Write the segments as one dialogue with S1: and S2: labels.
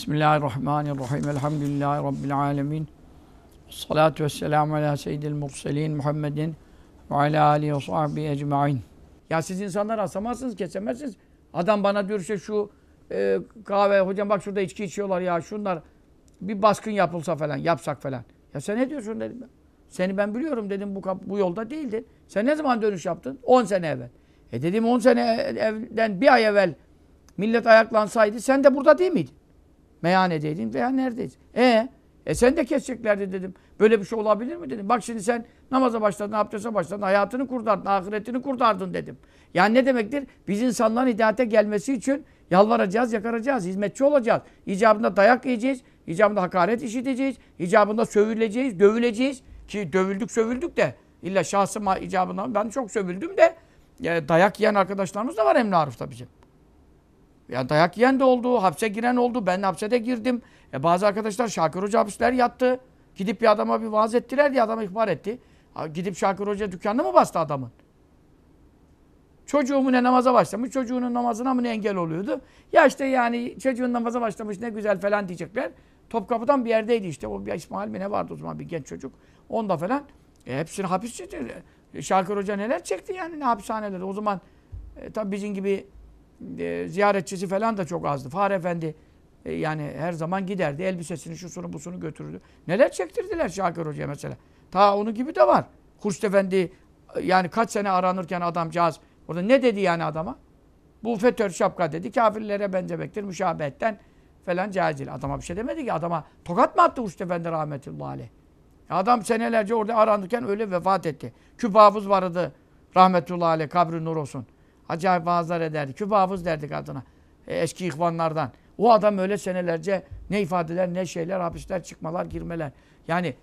S1: Bismillahirrahmanirrahim. Elhamdülillahi Rabbil alemin. Salatu vesselamu ala seyyidil murselin Muhammedin ve ala alihi ve sahbihi ecma'in. Ya siz insanlar asamazsınız, kesemezsiniz. Adam bana diyorsa şu kahve, hocam bak şurada içki içiyorlar ya şunlar. Bir baskın yapılsa falan, yapsak falan. Ya sen ne diyorsun dedim ben. Seni ben biliyorum dedim, bu yolda değildin. Sen ne zaman dönüş yaptın? 10 sene evvel. Dedim 10 sene evvelden bir ay evvel millet ayaklansaydı sen de burada değil miydin? Meyhanedeydin veya neredeydin? Sen de keseceklerdi dedim. Böyle bir şey olabilir mi dedim. Bak şimdi sen namaza başladın, abdeste başladın, hayatını kurtardın, ahiretini kurtardın dedim. Yani ne demektir? Biz insanların hidayete gelmesi için yalvaracağız, yakaracağız, hizmetçi olacağız. İcabında dayak yiyeceğiz, icabında hakaret işiteceğiz, icabında sövüleceğiz, dövüleceğiz. Ki dövüldük, sövüldük de illa şahsıma icabında ben çok sövüldüm de dayak yiyen arkadaşlarımız da var Emre Arif'ta bizim. Ya dayak yiyen de oldu, hapse giren oldu. Ben hapse de girdim. Bazı arkadaşlar Şakir Hoca hapisler yattı. Gidip bir adama bir vaaz ettiler diye adama ihbar etti. Gidip Şakir Hoca dükkanını mı bastı adamın? Çocuğu mu ne namaza başlamış, çocuğunun namazına mı ne engel oluyordu? Ya işte yani çocuğun namaza başlamış ne güzel falan diyecekler. Topkapı'dan bir yerdeydi işte. O bir İsmail mi ne vardı o zaman bir genç çocuk. Onda falan. Hepsini hapis çekti. Şakir Hoca neler çekti yani ne hapishanelerde. O zaman tabii bizim gibi ziyaretçisi falan da çok azdı. Fahri Efendi yani her zaman giderdi. Elbisesini, şusunu, busunu götürürdü. Neler çektirdiler Şakir Hoca'ya mesela. Ta onu gibi de var. Hurşit Efendi yani kaç sene aranırken adamcağız orada ne dedi yani adama? Bu FETÖ şapka dedi. Kafirlere benzemektir. Müşabehetten falan caizdir. Adama bir şey demedi ki. Adama tokat mı attı Hurşit Efendi rahmetullahi aleyh? Adam senelerce orada aranırken öyle vefat etti. Küp hafız vardı rahmetullahi aleyh. Kabri nur olsun. Acayip vaazlar ederdi. Küp hafız derdik adına. Eski ihvanlardan. O adam öyle senelerce ne ifadeler, ne şeyler, hapisler, çıkmalar, girmeler. Yani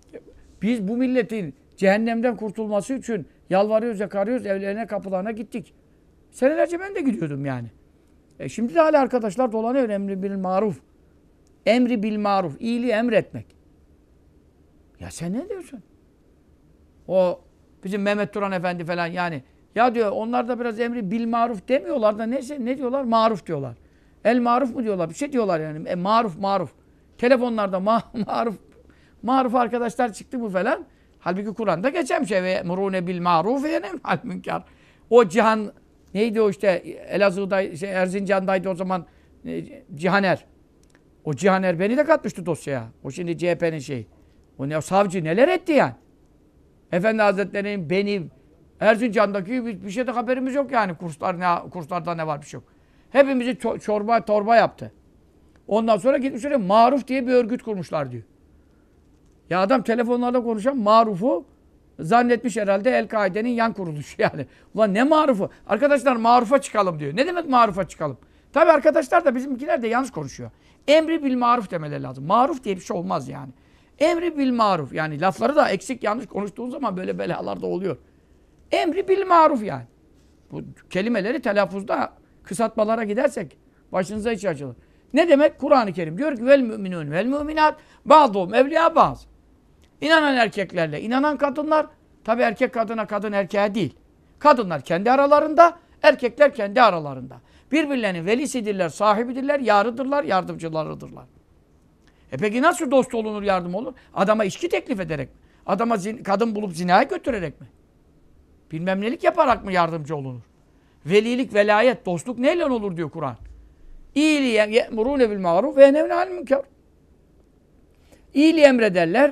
S1: biz bu milletin cehennemden kurtulması için yalvarıyoruz, yakarıyoruz, evlerine, kapılarına gittik. Senelerce ben de gidiyordum yani. Şimdi de hala arkadaşlar dolanıyor emri bil maruf. Emri bil maruf. İyiliği emretmek. Ya sen ne diyorsun? O bizim Mehmet Turan Efendi falan yani. Ya diyor onlar da biraz emri bil maruf demiyorlar da ne diyorlar? Maruf diyorlar. El maruf mu diyorlar? Bir şey diyorlar yani. Maruf. Telefonlarda maruf arkadaşlar çıktı mı falan. Halbuki Kur'an'da geçen bir şey. Ve murune bil maruf ve yenevnel münkar. O Cihan neydi o işte Elazığ'da Erzincan'daydı o zaman Cihaner. O Cihaner beni de katmıştı dosyaya. O şimdi CHP'nin şeyi. O savcı neler etti yani. Efendi Hazretleri'nin benim Erzincan'daki bir şeyde haberimiz yok yani. Kurslarda ne var bir şey yok. Hepimizi torba yaptı. Ondan sonra gitmiş oraya Maruf diye bir örgüt kurmuşlar diyor. Ya adam telefonlarda konuşan Maruf'u zannetmiş herhalde El-Kaide'nin yan kuruluşu yani. Ulan ne Maruf'u? Arkadaşlar Maruf'a çıkalım diyor. Ne demek Maruf'a çıkalım? Tabii arkadaşlar da bizimkiler de yanlış konuşuyor. Emri bil maruf demeleri lazım. Maruf diye bir şey olmaz yani. Emri bil maruf. Yani lafları da eksik yanlış konuştuğun zaman böyle belalar da oluyor. Emri bil maruf yani. Bu kelimeleri telaffuzda kısaltmalara gidersek başınıza hiç açılır. Ne demek? Kur'an-ı Kerim diyor ki vel müminun vel müminat ba'duhum evliya ba'd. İnanan erkeklerle inanan kadınlar tabi erkek kadına kadın erkeğe değil. Kadınlar kendi aralarında, erkekler kendi aralarında. Birbirlerinin velisidirler, sahibidirler, yarıdırlar, yardımcılarıdırlar. Peki nasıl dost olunur, yardım olur? Adama içki teklif ederek mi? Adama kadın bulup zinaya götürerek mi? Bilmem nelik yaparak mı yardımcı olunur? Velilik, velayet, dostluk neyle olur diyor Kur'an. İyiliği ye'murûne bil ma'ruf ve yenhevne münker. İyiliği emrederler.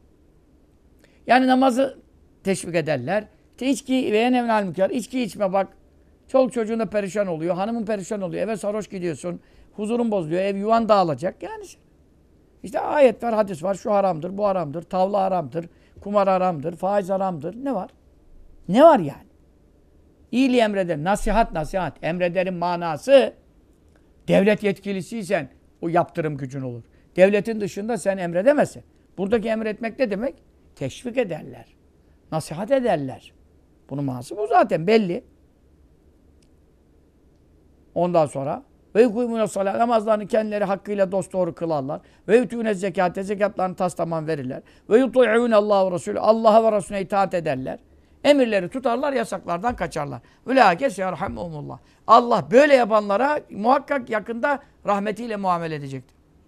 S1: Yani namazı teşvik ederler. İçki ve yenhevne münker. İçki içme bak. Çoluk çocuğuna perişan oluyor. Hanımın perişan oluyor. Eve sarhoş gidiyorsun. Huzurun bozuluyor. Ev yuvan dağılacak. Yani işte ayet var, hadis var. Şu haramdır, bu haramdır. Tavla haramdır. Kumar haramdır. Faiz haramdır. Ne var? Ne var yani? İyiliği emreder. Nasihat. Emrederin manası devlet yetkilisiysen o yaptırım gücün olur. Devletin dışında sen emredemezsin. Buradaki emretmek ne demek? Teşvik ederler. Nasihat ederler. Bunun manası bu zaten belli. Ondan sonra ve yukumune salat namazlarını kendileri hakkıyla dosdoğru kılarlar. Ve yutûne zekâte zekatlarını tastamam verirler. Ve yutû'ûne Allahu ve Resulü Allah'a ve Resulüne itaat ederler. Emirleri tutarlar, yasaklardan kaçarlar. Ülâke yerhamhumullah. Allah böyle yapanlara muhakkak yakında rahmetiyle muamele edecektir.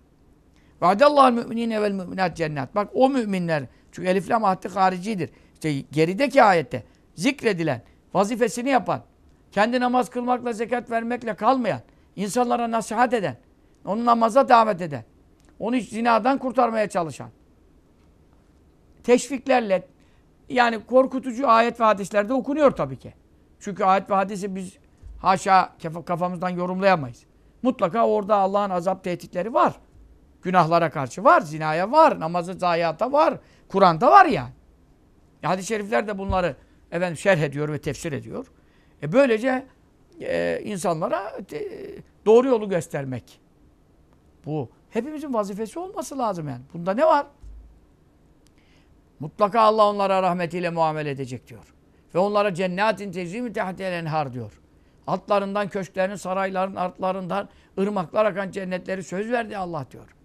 S1: Vaadallahul müminine vel müminat cennet. Bak o müminler, çünkü elif lam ahdi haricidir. İşte gerideki ayette zikredilen, vazifesini yapan, kendi namaz kılmakla, zekat vermekle kalmayan, insanlara nasihat eden, onu namaza davet eden, onu zinadan kurtarmaya çalışan, teşviklerle, yani korkutucu ayet ve hadislerde okunuyor tabii ki. Çünkü ayet ve hadisi biz haşa kafamızdan yorumlayamayız. Mutlaka orada Allah'ın azap tehditleri var. Günahlara karşı var, zinaya var, namazı zayiata var, Kur'an'da var yani. Hadis-i şerifler de bunları şerh ediyor ve tefsir ediyor. Böylece insanlara doğru yolu göstermek. Bu hepimizin vazifesi olması lazım yani. Bunda ne var? Mutlaka Allah onlara rahmetiyle muamele edecek diyor. Ve onlara cennetin tecrî tehtel enhar diyor. Altlarından, köşklerin, sarayların, artlarından ırmaklar akan cennetleri söz verdi Allah diyor.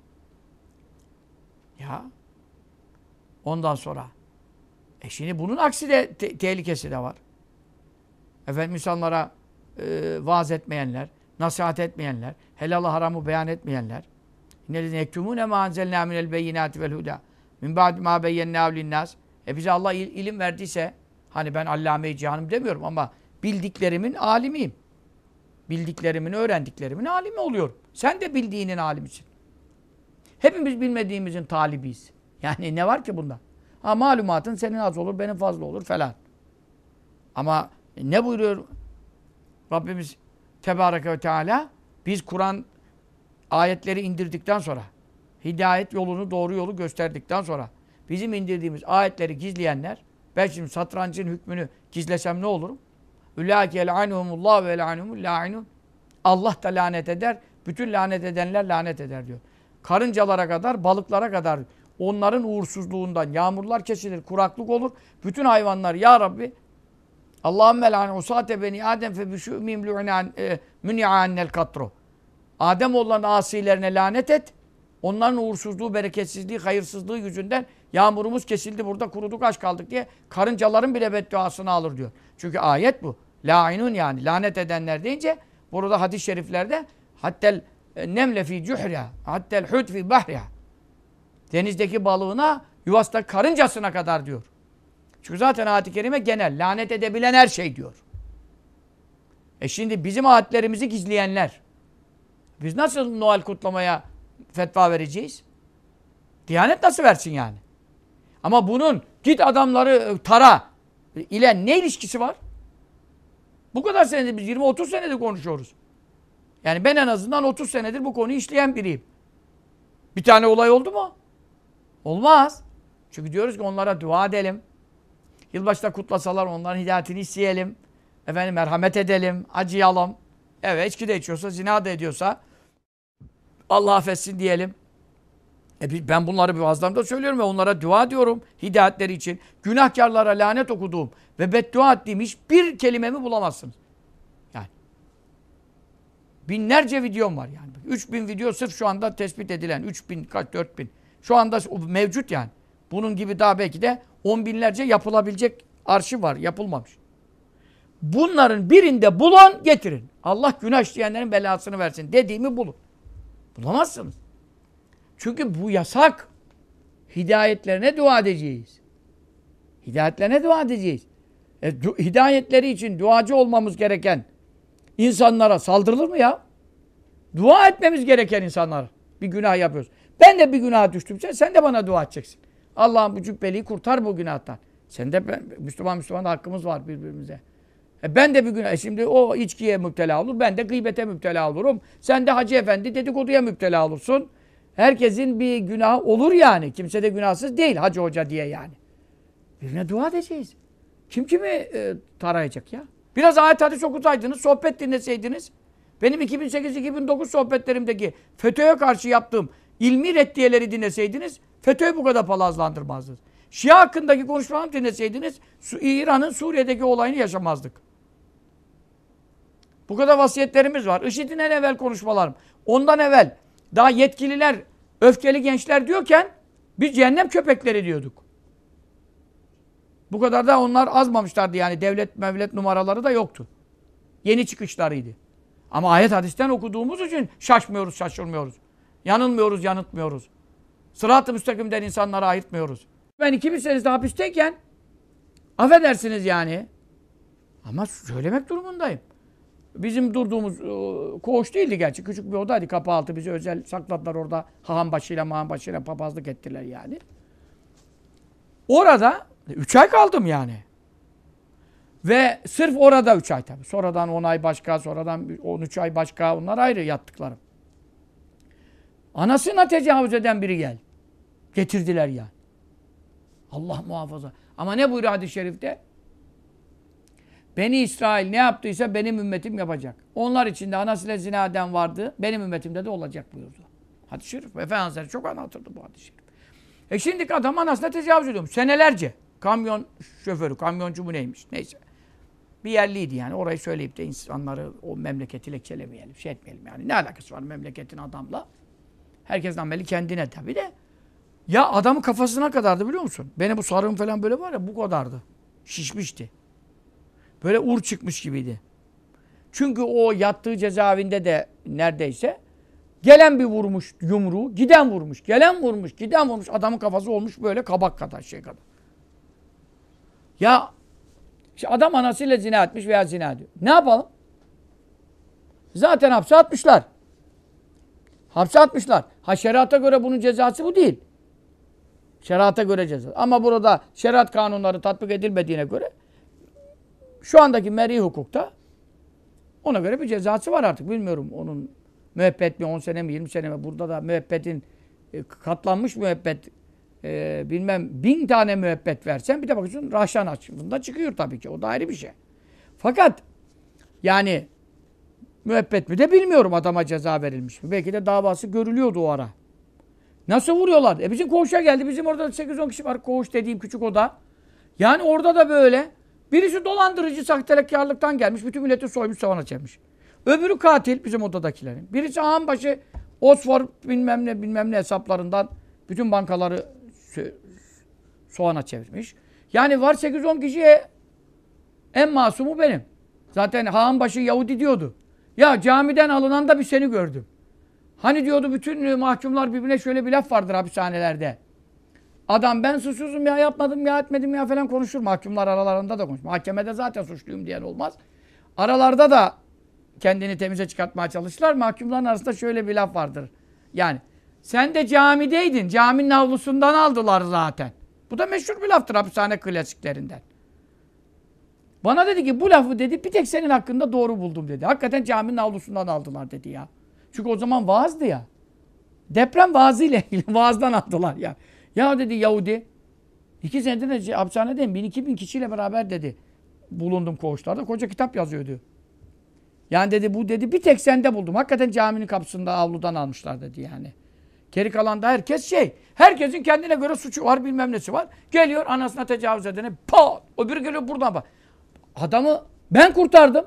S1: Ya. Ondan sonra. Şimdi bunun aksi de tehlikesi de var. İnsanlara vaaz etmeyenler, nasihat etmeyenler, helal haramı beyan etmeyenler. İnnellezîne yektumûne mâ enzelnâ minel beyinâti vel hudâ min ba'di mâ beyyennâhu linnâs. Bize Allah ilim verdiyse, hani ben allâme-i cihanım demiyorum ama bildiklerimin alimiyim. Bildiklerimin, öğrendiklerimin alimi oluyorum. Sen de bildiğinin alimisin. Hepimiz bilmediğimizin talibiyiz. Yani ne var ki bunda? Malumatın senin az olur, benim fazla olur falan. Ama ne buyuruyor Rabbimiz Tebareke ve Teala? Biz Kur'an ayetleri indirdikten sonra, hidayet yolunu, doğru yolu gösterdikten sonra, bizim indirdiğimiz ayetleri gizleyenler, ben şimdi satrancın hükmünü gizlesem ne olurum? Ülâke yel'anhumullah ve yel'anhumul lâ'inun. Allah da lanet eder, bütün lanet edenler lanet eder diyor. Karıncalara kadar, balıklara kadar onların uğursuzluğundan yağmurlar kesilir, kuraklık olur. Bütün hayvanlar ya Rabbi Allahümme lâne usâte beni Adem fe bişûmîm mün'i'annel katru. Ademoğullarının asilerine lanet et. Onların uğursuzluğu, bereketsizliği, hayırsızlığı yüzünden yağmurumuz kesildi, burada kuruduk, aç kaldık diye karıncaların bile bedduasını alır diyor. Çünkü ayet bu. Lâinun yani lanet edenler deyince burada hadis-i şeriflerde hattel nemle fî cuhriha hattel hud fî bahriha. Denizdeki balığına, yuvasındaki karıncasına kadar diyor. Çünkü zaten ayet-i kerime genel. Lanet edebilen her şey diyor. Şimdi bizim ayetlerimizi gizleyenler. Biz nasıl Noel kutlamaya fetva vereceğiz? Diyanet nasıl versin yani? Ama bunun git adamları tara ile ne ilişkisi var? Bu kadar senedir biz 20-30 senedir konuşuyoruz. Yani ben en azından 30 senedir bu konuyu işleyen biriyim. Bir tane olay oldu mu? Olmaz. Çünkü diyoruz ki onlara dua edelim. Yılbaşında kutlasalar onların hidayetini isteyelim. Merhamet edelim, acıyalım. Evet, içki de içiyorsa, zina da ediyorsa Allah affetsin diyelim. Ben bunları bir vaazlarımda söylüyorum ve onlara dua ediyorum hidayetleri için. Günahkarlara lanet okuduğum ve beddua ettiğim hiçbir kelimemi bulamazsınız. Yani. Binlerce videom var yani. 3000 video sırf şu anda tespit edilen. 3000, 4000. Şu anda mevcut yani. Bunun gibi daha belki de 10 binlerce yapılabilecek arşiv var. Yapılmamış. Bunların birinde bulun, getirin. Allah günah işleyenlerin belasını versin dediğimi bulun. Bulamazsınız. Çünkü bu yasak. Hidayetlerine dua edeceğiz. Hidayetlerine dua edeceğiz. Hidayetleri için duacı olmamız gereken insanlara saldırılır mı ya? Dua etmemiz gereken insanlar. Bir günah yapıyoruz. Ben de bir günaha düştümse sen de bana dua edeceksin. Allah'ım bu cübbeliği kurtar bu günahtan. Sen de Müslüman da hakkımız var birbirimize. Ben de bir günah. Şimdi o içkiye müptela olur. Ben de gıybete müptela olurum. Sen de Hacı Efendi dedikoduya müptela olursun. Herkesin bir günahı olur yani. Kimse de günahsız değil Hacı Hoca diye yani. Birine dua edeceğiz. Kim kimi tarayacak ya? Biraz ayet hadis okusaydınız, sohbet dinleseydiniz. Benim 2008-2009 sohbetlerimdeki FETÖ'ye karşı yaptığım ilmi reddiyeleri dinleseydiniz, FETÖ'yü bu kadar palazlandırmazdınız. Şia hakkındaki konuşmalarımı dinleseydiniz, İran'ın Suriye'deki olayını yaşamazdık. Bu kadar vasiyetlerimiz var. IŞİD'in en evvel konuşmalarım. Ondan evvel daha yetkililer, öfkeli gençler diyorken biz cehennem köpekleri diyorduk. Bu kadar da onlar azmamışlardı yani. Devlet numaraları da yoktu. Yeni çıkışlarıydı. Ama ayet hadisten okuduğumuz için şaşmıyoruz, şaşırmıyoruz. Yanılmıyoruz, yanıltmıyoruz. Sırat-ı müstakimden insanları ayırtmıyoruz. Ben 2000 senesinde hapisteyken affedersiniz yani. Ama söylemek durumundayım. Bizim durduğumuz koğuş değildi gerçi. Küçük bir odaydı. Kapı altı bizi özel sakladılar orada. Haham başıyla papazlık ettiler yani. Orada 3 ay kaldım yani. Ve sırf orada 3 ay tabii. Sonradan 10 ay başka, sonradan 13 ay başka. Onlar ayrı yattıklarım. Anasına tecavüz eden biri gel. Getirdiler ya. Allah muhafaza. Ama ne buyuruyor hadis-i şerifte? Beni İsrail ne yaptıysa benim ümmetim yapacak. Onlar içinde anasıyla zina eden vardı. Benim ümmetimde de olacak buyurdu. Hadis-i şerif. Efendimiz çok anlatırdı bu hadis-i şerif. Şimdi adam anasına tecavüz ediyormuş. Senelerce. Kamyon şoförü, kamyoncu mu neymiş? Neyse. Bir yerliydi yani. Orayı söyleyip de insanları o memleketi lekçelemeyelim, şey etmeyelim yani. Ne alakası var memleketin adamla? Herkesin ameli kendine tabii de. Ya adamın kafasına kadardı biliyor musun? Benim bu sarığım falan böyle var ya bu kadardı. Şişmişti. Böyle ur çıkmış gibiydi. Çünkü o yattığı cezaevinde de neredeyse gelen bir vurmuş yumruğu, giden vurmuş, gelen vurmuş, giden vurmuş. Adamın kafası olmuş böyle kabak kadar şey kadar. Ya işte adam anasıyla zina etmiş veya zina ediyor. Ne yapalım? Zaten hapse atmışlar. Hapse atmışlar. Ha şeriata göre bunun cezası bu değil. Şeriata göre ceza. Ama burada şeriat kanunları tatbik edilmediğine göre şu andaki meri hukukta ona göre bir cezası var artık. Bilmiyorum onun müebbet mi 10 sene mi 20 sene mi? Burada da müebbetin katlanmış müebbet bilmem 1000 tane müebbet versen bir de bakıyorsun rahşan açımında çıkıyor tabii ki. O da ayrı bir şey. Fakat yani müebbet mi de bilmiyorum adama ceza verilmiş mi. Belki de davası görülüyordu o ara. Nasıl vuruyorlar? Bizim koğuşa geldi. Bizim orada 8-10 kişi var. Koğuş dediğim küçük oda. Yani orada da böyle. Birisi dolandırıcı sahtekarlıktan gelmiş. Bütün milleti soymuş savana çekmiş. Öbürü katil bizim odadakilerin. Birisi ağambaşı Osfor bilmem ne hesaplarından bütün bankaları soğana çevirmiş. Yani var 8-10 kişiye en masumu benim. Zaten ağambaşı Yahudi diyordu. Ya camiden alınan da bir seni gördüm. Hani diyordu bütün mahkumlar birbirine şöyle bir laf vardır hapishanelerde. Adam ben suçsuzum ya yapmadım ya etmedim ya falan konuşur. Mahkumlar aralarında da konuşur. Mahkemede zaten suçluyum diyen olmaz. Aralarda da kendini temize çıkartmaya çalışırlar. Mahkumların arasında şöyle bir laf vardır. Yani sen de camideydin. Caminin avlusundan aldılar zaten. Bu da meşhur bir laftır hapishane klasiklerinden. Bana dedi ki bu lafı dedi bir tek senin hakkında doğru buldum dedi. Hakikaten caminin avlusundan aldılar dedi ya. Çünkü o zaman vaazdı ya. Deprem vaazıyla ilgili vaazdan aldılar ya. Ya dedi Yahudi 2 senedir de hapishanedeyim. 1000-2000 kişiyle beraber dedi. Bulundum koğuşlarda. Koca kitap yazıyordu. Yani dedi bu dedi bir tek sende buldum. Hakikaten caminin kapısında avludan almışlar dedi yani. Geri kalan da herkes şey. Herkesin kendine göre suçu var bilmem nesi var. Geliyor anasına tecavüz edene pat. Öbürü geliyor buradan bak. Adamı ben kurtardım.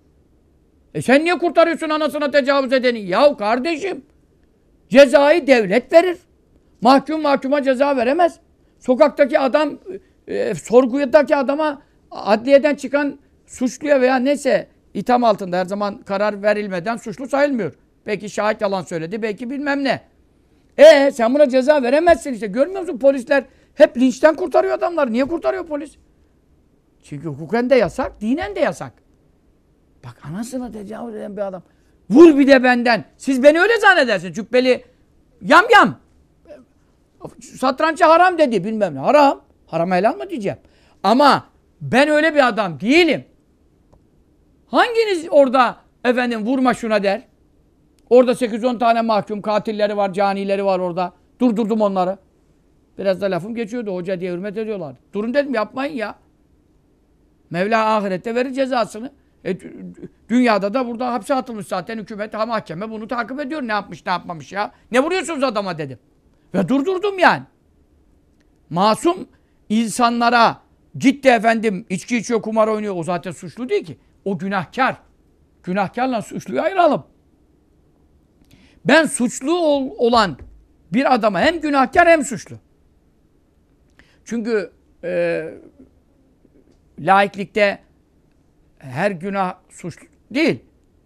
S1: Sen niye kurtarıyorsun anasına tecavüz edeni? Yahu kardeşim cezayı devlet verir. Mahkuma ceza veremez. Sokaktaki adam sorgudaki adama adliyeden çıkan suçluya veya neyse itham altında her zaman karar verilmeden suçlu sayılmıyor. Belki şahit yalan söyledi, belki bilmem ne. Sen buna ceza veremezsin işte. Görmüyor musun polisler hep linçten kurtarıyor adamları. Niye kurtarıyor polis? Çünkü hukuken de yasak, dinen de yasak. Bak anasına tecavüz eden bir adam. Vur bir de benden. Siz beni öyle zannedersiniz. Cübbeli yam. Satrançı haram dedi bilmem ne. Haram. Haram helal mı diyeceğim. Ama ben öyle bir adam değilim. Hanginiz orada efendim vurma şuna der? Orada 8-10 tane mahkum katilleri var, canileri var orada. Durdurdum onları. Biraz da lafım geçiyordu. Hoca diye hürmet ediyorlar. Durun dedim yapmayın ya. Mevla ahirette verir cezasını. Dünyada da burada hapse atılmış zaten hükümet, mahkeme bunu takip ediyor. Ne yapmış, ne yapmamış ya. Ne vuruyorsunuz adama dedim. Ve durdurdum yani. Masum insanlara ciddi efendim içki içiyor, kumar oynuyor. O zaten suçlu değil ki. O günahkar. Günahkarla suçluyu ayıralım. Ben suçlu olan bir adama hem günahkar hem suçlu. Çünkü laiklikte her günah suç değil.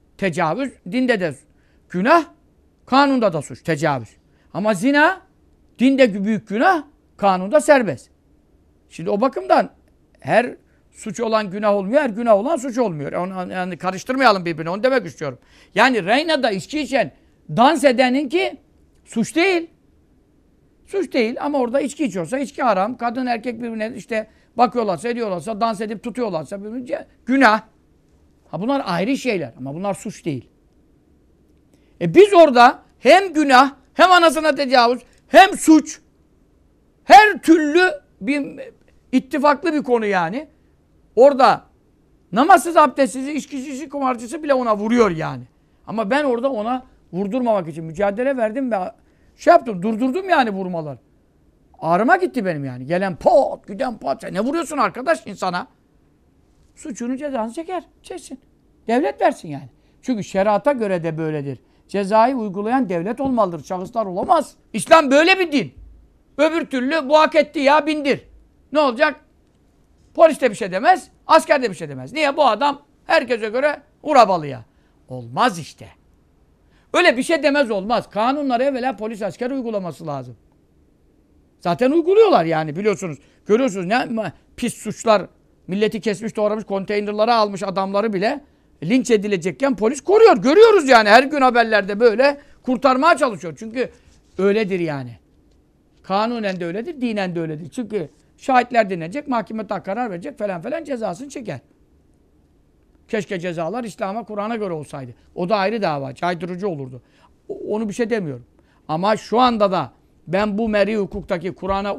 S1: Tecavüz dinde de günah, kanunda da suç, tecavüz. Ama zina Dinde büyük günah, kanunda serbest. Şimdi o bakımdan her suç olan günah olmuyor, her günah olan suç olmuyor. Yani karıştırmayalım birbirine, onu demek istiyorum. Yani Reyna'da içki içen, dans edeninki suç değil. Suç değil ama orada içki içiyorsa içki haram. Kadın erkek birbirine işte bakıyorlarsa, ediyorlarsa, dans edip tutuyorlarsa birbirine günah. Ha bunlar ayrı şeyler ama bunlar suç değil. Biz orada hem günah, hem anasına tecavüz, hem suç, her türlü bir ittifaklı bir konu yani. Orada namazsız, abdestsiz, içkicisi, kumarcısı bile ona vuruyor yani. Ama ben orada ona vurdurmamak için mücadele verdim ve şey yaptım, durdurdum yani vurmalar. Ağrıma gitti benim yani. Gelen pot, giden pot. Sen ne vuruyorsun arkadaş insana? Suçunu cezasını çeker, çeksin. Devlet versin yani. Çünkü şerata göre de böyledir. Cezayı uygulayan devlet olmalıdır. Şahıslar olamaz. İslam böyle bir din. Öbür türlü bu hak etti ya bindir. Ne olacak? Polis de bir şey demez, asker de bir şey demez. Niye? Bu adam herkese göre urabalıya. Olmaz işte. Öyle bir şey demez olmaz. Kanunları evvela polis asker uygulaması lazım. Zaten uyguluyorlar yani biliyorsunuz. Görüyorsunuz ne pis suçlar, milleti kesmiş doğramış, konteynerlara almış adamları bile linç edilecekken polis koruyor. Görüyoruz yani her gün haberlerde böyle kurtarmaya çalışıyor. Çünkü öyledir yani. Kanunen de öyledir, dinen de öyledir. Çünkü şahitler dinlenecek, mahkeme karar verecek falan falan cezasını çeker. Keşke cezalar İslam'a, Kur'an'a göre olsaydı. O da ayrı dava, caydırıcı olurdu. Onu bir şey demiyorum. Ama şu anda da ben bu meri hukuktaki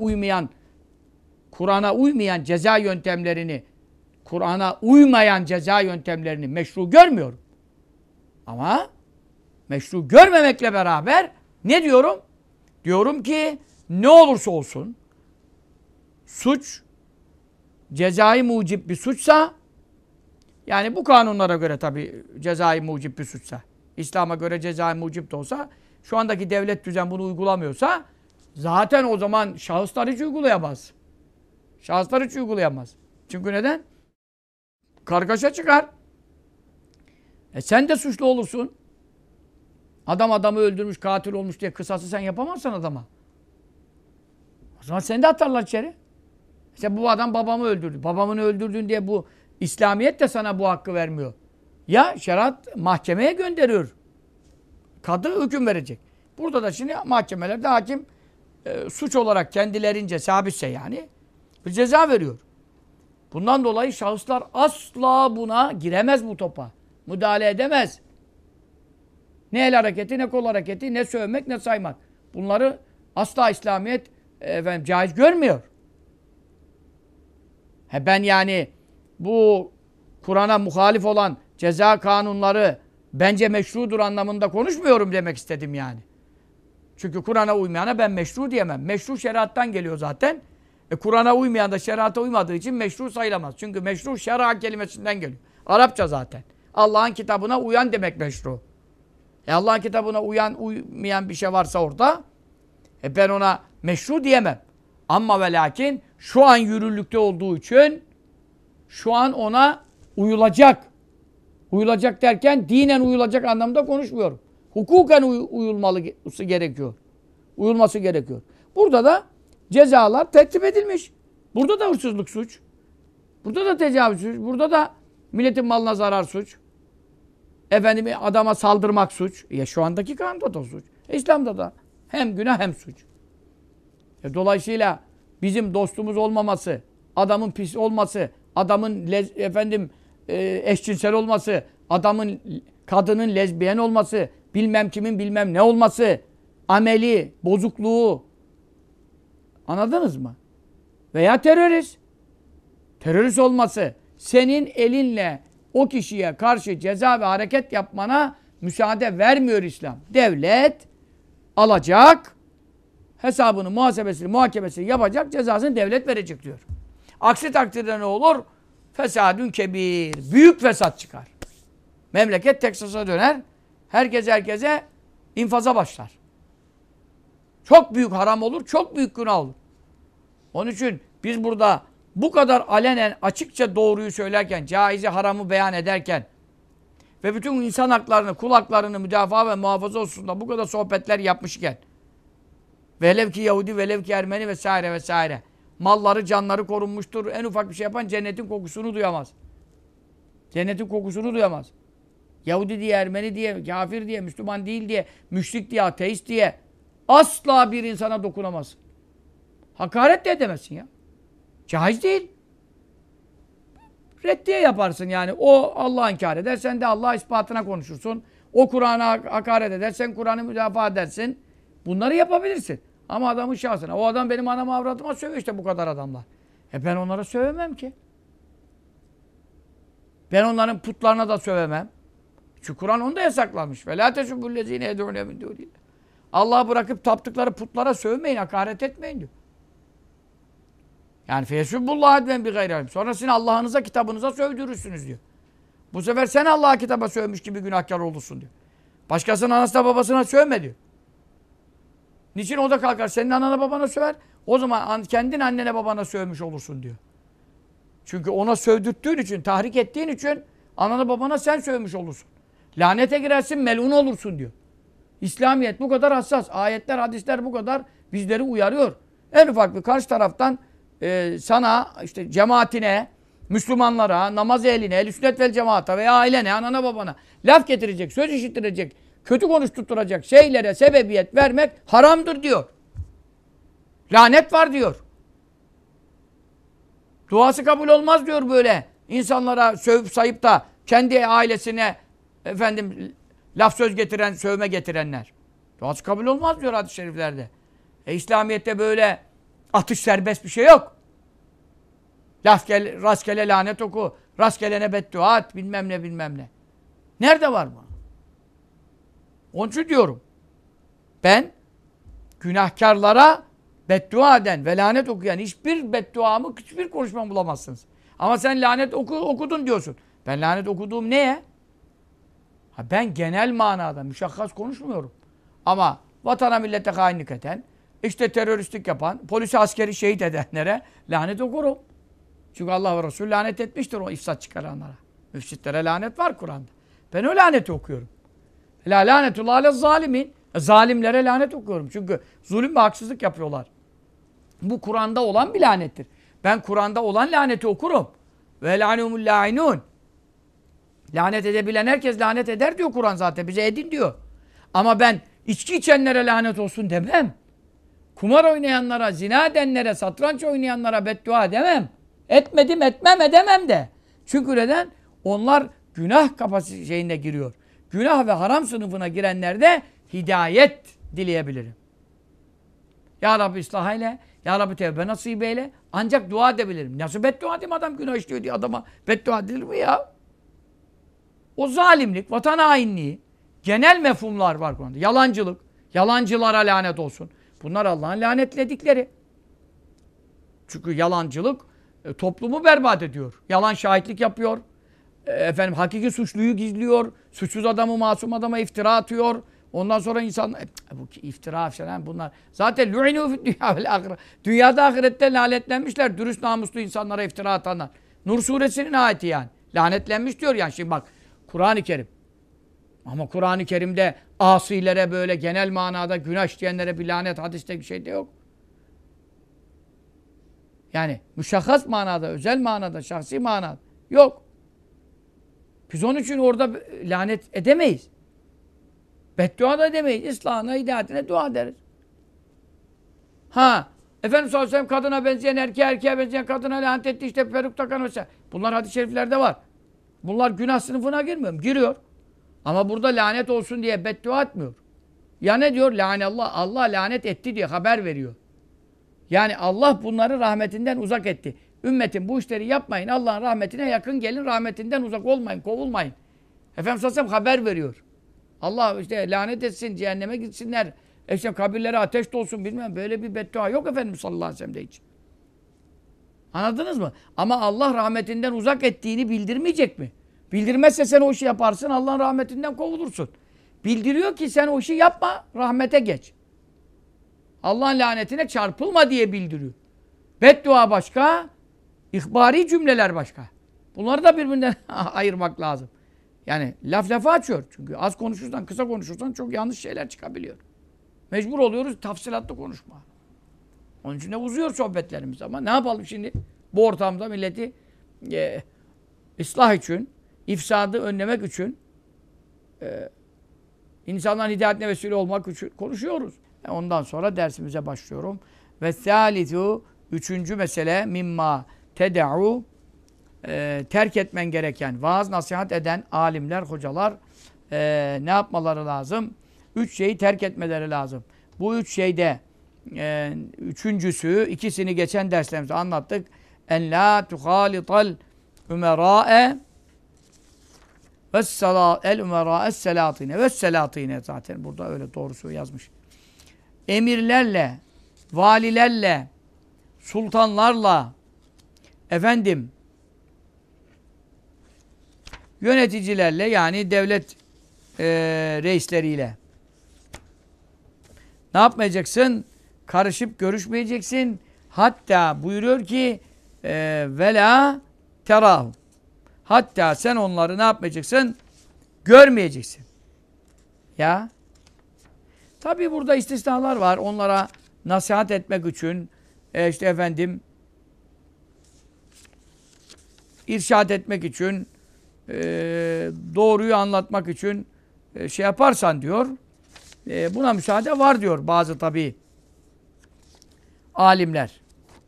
S1: Kur'an'a uymayan ceza yöntemlerini, Kur'an'a uymayan ceza yöntemlerini meşru görmüyorum. Ama meşru görmemekle beraber ne diyorum? Diyorum ki ne olursa olsun suç cezai mucib bir suçsa yani bu kanunlara göre tabii cezai mucib bir suçsa İslam'a göre cezai mucib de olsa şu andaki devlet düzen bunu uygulamıyorsa zaten o zaman şahıslar hiç uygulayamaz. Şahıslar hiç uygulayamaz. Çünkü neden? Kargaşa çıkar. Sen de suçlu olursun. Adam adamı öldürmüş, katil olmuş diye kısası sen yapamazsan adama. O zaman seni de atarlar içeri. İşte bu adam babamı öldürdü. Babamını öldürdün diye bu İslamiyet de sana bu hakkı vermiyor. Ya şeriat mahkemeye gönderiyor. Kadı hüküm verecek. Burada da şimdi mahkemelerde hakim suç olarak kendilerince sabitse yani bir ceza veriyor. Bundan dolayı şahıslar asla buna giremez bu topa. Müdahale edemez. Ne el hareketi, ne kol hareketi, ne sövmek, ne saymak. Bunları asla İslamiyet caiz görmüyor. Ben yani bu Kur'an'a muhalif olan ceza kanunları bence meşrudur anlamında konuşmuyorum demek istedim yani. Çünkü Kur'an'a uymayana ben meşru diyemem. Meşru şeriattan geliyor zaten. Kur'an'a uymayan da şeriata uymadığı için meşru sayılamaz. Çünkü meşru şer'a kelimesinden geliyor. Arapça zaten. Allah'ın kitabına uyan demek meşru. Allah'ın kitabına uymayan bir şey varsa orada ben ona meşru diyemem. Ama ve lakin şu an yürürlükte olduğu için şu an ona uyulacak. Uyulacak derken dinen uyulacak anlamda konuşmuyorum. Hukuken uyulması gerekiyor. Uyulması gerekiyor. Burada da cezalar tertip edilmiş. Burada da hırsızlık suç. Burada da tecavüz suç. Burada da milletin malına zarar suç. Efendim adama saldırmak suç. Şu andaki kanunda da suç. İslam'da da hem günah hem suç. Dolayısıyla bizim dostumuz olmaması, adamın pis olması, adamın eşcinsel olması, kadının lezbiyen olması, bilmem kimin bilmem ne olması, ameli, bozukluğu. Anladınız mı? Veya terörist. Terörist olması. Senin elinle o kişiye karşı ceza ve hareket yapmana müsaade vermiyor İslam. Devlet alacak, hesabını, muhakemesini yapacak, cezasını devlet verecek diyor. Aksi takdirde ne olur? Fesadün kebir. Büyük fesat çıkar. Memleket Teksas'a döner. Herkes herkese infaza başlar. Çok büyük haram olur, çok büyük günah olur. Onun için biz burada bu kadar alenen, açıkça doğruyu söylerken, caizi haramı beyan ederken ve bütün insan haklarını, kul haklarını müdafaa ve muhafaza hususunda bu kadar sohbetler yapmışken Velev ki Yahudi, velev ki Ermeni vesaire vesaire. Malları, canları korunmuştur. En ufak bir şey yapan cennetin kokusunu duyamaz. Cennetin kokusunu duyamaz. Yahudi diye, Ermeni diye, kafir diye, Müslüman değil diye, müşrik diye, ateist diye asla bir insana dokunamaz. Hakaret de edemezsin ya. Caiz değil. Reddiye yaparsın yani. O Allah'ı inkar eder, sen de Allah ispatına konuşursun. O Kur'an'a hakaret eder, sen Kur'an'ı müdafaa edersin. Bunları yapabilirsin. Ama adamın şahsına. O adam benim anama avratıma sövüyor işte bu kadar adamlar. Ben onlara sövemem ki. Ben onların putlarına da sövemem. Çünkü Kur'an onu da yasaklamış. وَلَا تَسُبُّ الَّذ۪ينَ يَدْعُونَ مِنْ دُونِ اللّٰهِ Allah'ı bırakıp taptıkları putlara sövmeyin, hakaret etmeyin diyor. Yani فَيَسُبُّ اللّٰهَ اَدْوَنْ بِغَيْرِ Sonra sizin Allah'ınıza, kitabınıza sövdürürsünüz diyor. Bu sefer sen Allah'a kitaba sövmüş gibi günahkar olursun diyor. Başkasının anasına babasına sövme diyor. Niçin o da kalkar senin anana babana söver? O zaman kendin annene babana sövmüş olursun diyor. Çünkü ona sövdürttüğün için, tahrik ettiğin için anana babana sen sövmüş olursun. Lanete girersin, melun olursun diyor. İslamiyet bu kadar hassas. Ayetler, hadisler bu kadar bizleri uyarıyor. En ufak bir karşı taraftan sana, işte cemaatine, Müslümanlara, namaz ehline, ehl-i sünnet vel cemaata veya ailene, anana babana laf getirecek, söz işittirecek, kötü konuşturacak şeylere sebebiyet vermek haramdır diyor. Lanet var diyor. Duası kabul olmaz diyor böyle. İnsanlara sövüp sayıp da kendi ailesine laf söz getiren, sövme getirenler. Duası kabul olmaz diyor hadis-i şeriflerde. İslamiyet'te böyle atış serbest bir şey yok. Rastgele lanet oku, rastgelene beddua et, bilmem ne bilmem ne. Nerede var bu? Onun için diyorum. Ben günahkarlara beddua eden ve lanet okuyan hiçbir bedduamı, hiçbir konuşmamı bulamazsınız. Ama sen lanet okudun diyorsun. Ben lanet okuduğum neye? Ben genel manada müşahhas konuşmuyorum. Ama vatana millete hainlik eden, işte teröristlik yapan, polisi askeri şehit edenlere lanet okurum. Çünkü Allah ve Resulü lanet etmiştir o ifsat çıkaranlara. Müfsitlere lanet var Kur'an'da. Ben o laneti okuyorum. La lanetullah ale zalimin. Zalimlere lanet okuyorum. Çünkü zulüm ve haksızlık yapıyorlar. Bu Kur'an'da olan bir lanettir. Ben Kur'an'da olan laneti okurum. Ve la'numul la'inun. Lanet edebilen herkes lanet eder diyor Kur'an zaten. Bize edin diyor. Ama ben içki içenlere lanet olsun demem. Kumar oynayanlara, zina edenlere, satranç oynayanlara beddua edemem. Etmedim, etmem, edemem de. Çünkü neden? Onlar günah kapasitesine giriyor. Günah ve haram sınıfına girenlerde hidayet dileyebilirim. Ya Rabbi ıslah eyle, Ya Rabbi tevbe nasip eyle. Ancak dua edebilirim. Nasıl beddua edeyim adam günah işliyor diye adama beddua edilir mi ya? O zalimlik, vatan hainliği, genel mefhumlar var Kur'an'da. Yalancılık, yalancılara lanet olsun. Bunlar Allah'ın lanetledikleri. Çünkü yalancılık toplumu berbat ediyor. Yalan şahitlik yapıyor. Hakiki suçluyu gizliyor. Suçsuz adamı, masum adama iftira atıyor. Ondan sonra insan bu iftira falan bunlar. Zaten lu'inu fid dünya vel ahiret. Dünyada ahirette lanetlenmişler. Dürüst namuslu insanlara iftira atanlar. Nur suresinin ayeti yani. Lanetlenmiş diyor yani. Şimdi bak Kur'an-ı Kerim. Ama Kur'an-ı Kerim'de asilere böyle genel manada günah işleyenlere bir lanet hadiste bir şey de yok. Yani müşahhas manada, özel manada, şahsi manada yok. Biz onun için orada lanet edemeyiz. Beddua da edemeyiz. İslahına, hidayetine dua ederiz. Efendimiz sallallahu aleyhi ve sellem kadına benzeyen erkeğe benzeyen kadına lanet etti işte peruk takan mesela. Bunlar hadis-i şeriflerde var. Bunlar günah sınıfına girmiyor mu? Giriyor. Ama burada lanet olsun diye beddua etmiyor. Ya ne diyor? Lanallah. Allah lanet etti diye haber veriyor. Yani Allah bunları rahmetinden uzak etti. Ümmetin bu işleri yapmayın. Allah'ın rahmetine yakın gelin. Rahmetinden uzak olmayın. Kovulmayın. Efendimiz sallallahu aleyhi ve sellem haber veriyor. Allah işte lanet etsin. Cehenneme gitsinler. İşte kabirlere ateş dolsun bilmem. Böyle bir beddua yok Efendimiz sallallahu aleyhi ve sellem'de hiç. Anladınız mı? Ama Allah rahmetinden uzak ettiğini bildirmeyecek mi? Bildirmezse sen o işi yaparsın. Allah'ın rahmetinden kovulursun. Bildiriyor ki sen o işi yapma. Rahmete geç. Allah'ın lanetine çarpılma diye bildiriyor. Beddua başka, ihbari cümleler başka. Bunları da birbirinden ayırmak lazım. Yani laf lafa açıyor. Çünkü az konuşursan, kısa konuşursan çok yanlış şeyler çıkabiliyor. Mecbur oluyoruz tafsilatlı konuşma. Onun için de uzuyor sohbetlerimiz ama ne yapalım şimdi? Bu ortamda milleti ıslah için, ifsadı önlemek için, insanların hidayetine vesile olmak için konuşuyoruz. Ondan sonra dersimize başlıyorum. Ve thalithu, üçüncü mesele mimma ted'u, terk etmen gereken, vaaz nasihat eden alimler, hocalar ne yapmaları lazım? Üç şeyi terk etmeleri lazım. Bu üç şeyde üçüncüsü, ikisini geçen derslerimizde anlattık. En la tuhalital ümerâe el ümerâe selatine ve selatine, zaten burada öyle doğrusu yazmış. Emirlerle, valilerle, sultanlarla, efendim, yöneticilerle, yani devlet reisleriyle ne yapmayacaksın? Karışıp görüşmeyeceksin. Hatta buyuruyor ki vela terahu. Hatta sen onları ne yapmayacaksın? Görmeyeceksin. Ya. Tabii burada istisnalar var. Onlara nasihat etmek için, işte efendim, irşad etmek için, doğruyu anlatmak için şey yaparsan diyor, buna müsaade var diyor bazı tabii alimler.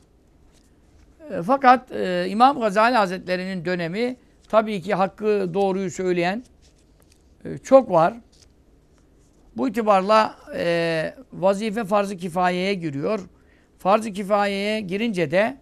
S1: Fakat İmam Gazali Hazretleri'nin dönemi tabii ki hakkı, doğruyu söyleyen çok var. Bu itibarla vazife farz-ı kifayeye giriyor. Farz-ı kifayeye girince de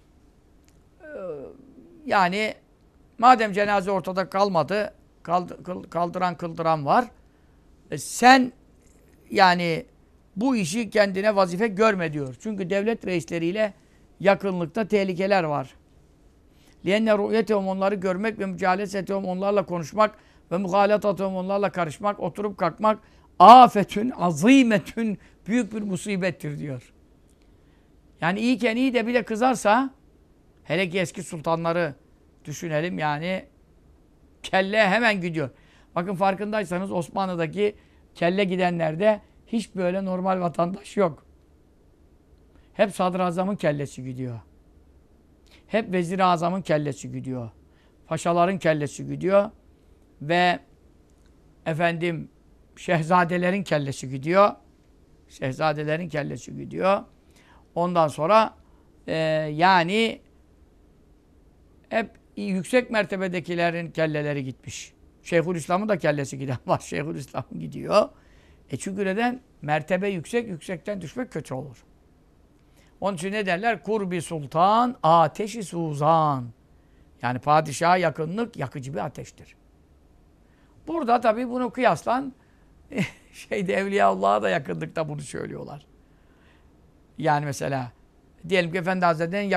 S1: yani madem cenaze ortada kalmadı, kaldıran kıldıran var, sen yani bu işi kendine vazife görme diyor. Çünkü devlet reisleriyle yakınlıkta tehlikeler var. لِيَنَّ رُؤْيَتَهُمْ, onları görmek ve mücalesetehum, onlarla konuşmak ve muhalatatehum, onlarla karışmak, oturup kalkmak, afetün, azimetün, büyük bir musibettir diyor. Yani iyiyken iyi de bir de kızarsa, hele ki eski sultanları düşünelim, yani kelle hemen gidiyor. Bakın farkındaysanız Osmanlı'daki kelle gidenlerde hiç böyle normal vatandaş yok. Hep sadrazamın kellesi gidiyor. Hep vezir-i azamın kellesi gidiyor. Paşaların kellesi gidiyor. Ve efendim şehzadelerin kellesi gidiyor. Şehzadelerin kellesi gidiyor. Ondan sonra yani hep yüksek mertebedekilerin kelleleri gitmiş. Şeyhülislam'ın da kellesi giden var. Şeyhülislam gidiyor. Çünkü neden? Mertebe yüksek, yüksekten düşmek kötü olur. Onun için ne derler? Kurbi sultan, ateşi suzan. Yani padişaha yakınlık yakıcı bir ateştir. Burada tabii bunu kıyaslan Evliyaullah'a da yakınlıkta bunu söylüyorlar. Yani mesela diyelim ki Efendi Hazretleri'nin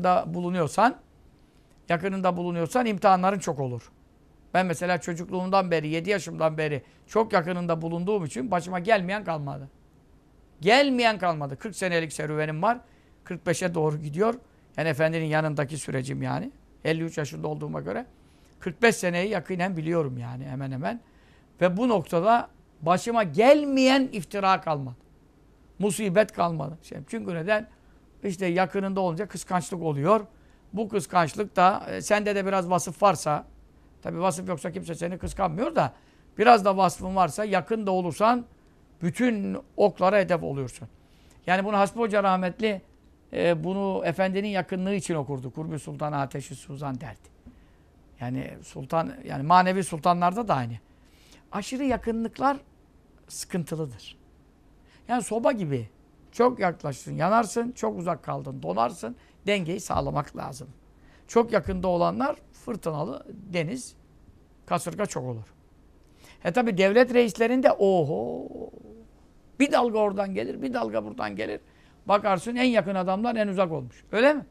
S1: yakınında bulunuyorsan imtihanların çok olur. Ben mesela çocukluğumdan beri, 7 yaşımdan beri çok yakınında bulunduğum için başıma gelmeyen kalmadı. Gelmeyen kalmadı. 40 senelik serüvenim var. 45'e doğru gidiyor. Yani Efendinin yanındaki sürecim yani. 53 yaşında olduğuma göre. 45 seneyi yakinen biliyorum yani hemen hemen. Ve bu noktada başıma gelmeyen iftira kalmadı. Musibet kalmadı. Çünkü neden? İşte yakınında olunca kıskançlık oluyor. Bu kıskançlık da sende de biraz vasıf varsa, tabii vasıf yoksa kimse seni kıskanmıyor da, biraz da vasfın varsa, yakın da olursan bütün oklara hedef oluyorsun. Yani bunu Hasbi Hoca rahmetli bunu Efendinin yakınlığı için okurdu. Kurbi Sultan Ateşi Suzan derdi. Yani sultan, yani manevi sultanlarda da aynı. Aşırı yakınlıklar sıkıntılıdır. Yani soba gibi. Çok yaklaştın, yanarsın, çok uzak kaldın, donarsın. Dengeyi sağlamak lazım. Çok yakında olanlar fırtınalı, deniz, kasırga çok olur. Tabi devlet reislerinde oho, bir dalga oradan gelir, bir dalga buradan gelir. Bakarsın en yakın adamlar en uzak olmuş. Öyle mi?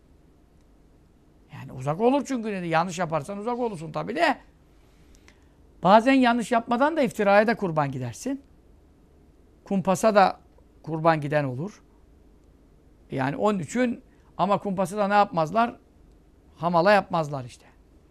S1: Yani uzak olur çünkü yanlış yaparsan uzak olursun tabi de. Bazen yanlış yapmadan da iftiraya da kurban gidersin. Kumpasa da kurban giden olur. Yani onun için, ama kumpası da ne yapmazlar? Hamala yapmazlar işte.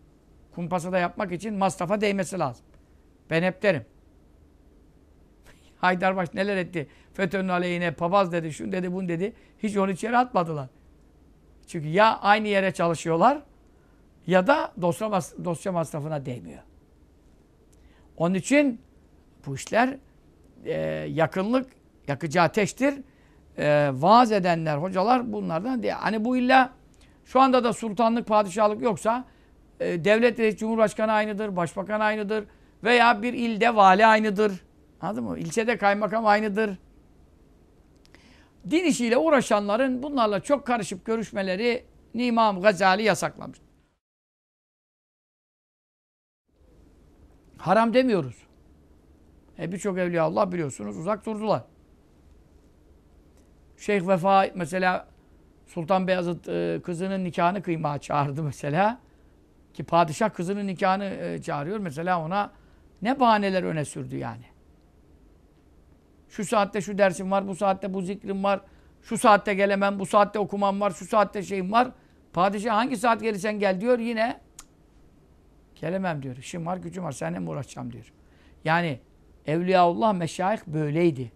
S1: Kumpası da yapmak için masrafa değmesi lazım. Ben hep derim. Haydarbaş neler etti? FETÖ'nün aleyhine papaz dedi, şunu dedi, bunu dedi. Hiç onu içeri atmadılar. Çünkü ya aynı yere çalışıyorlar ya da dosya masrafına değmiyor. Onun için bu işler yakınlık, yakıcı ateştir. Vaaz edenler, hocalar bunlardan diye. Hani bu illa şu anda da sultanlık, padişahlık yoksa devlet reis, cumhurbaşkanı aynıdır, başbakan aynıdır veya bir ilde vali aynıdır. Anladın mı? İlçede kaymakam aynıdır. Din işiyle uğraşanların bunlarla çok karışıp görüşmeleri İmam Gazali yasaklamış. Haram demiyoruz. Birçok evliyaullah biliyorsunuz uzak durdular. Şeyh Vefa mesela Sultan Beyazıt kızının nikahını kıymaya çağırdı mesela. Ki padişah kızının nikahını çağırıyor. Mesela ona ne bahaneler öne sürdü yani. Şu saatte şu dersim var, bu saatte bu zikrim var, şu saatte gelemem, bu saatte okumam var, şu saatte şeyim var. Padişah hangi saat gelirsen gel diyor, yine gelemem diyor. İşim var, gücüm var, seninle mi uğraşacağım diyor. Yani Evliyaullah, meşayih böyleydi.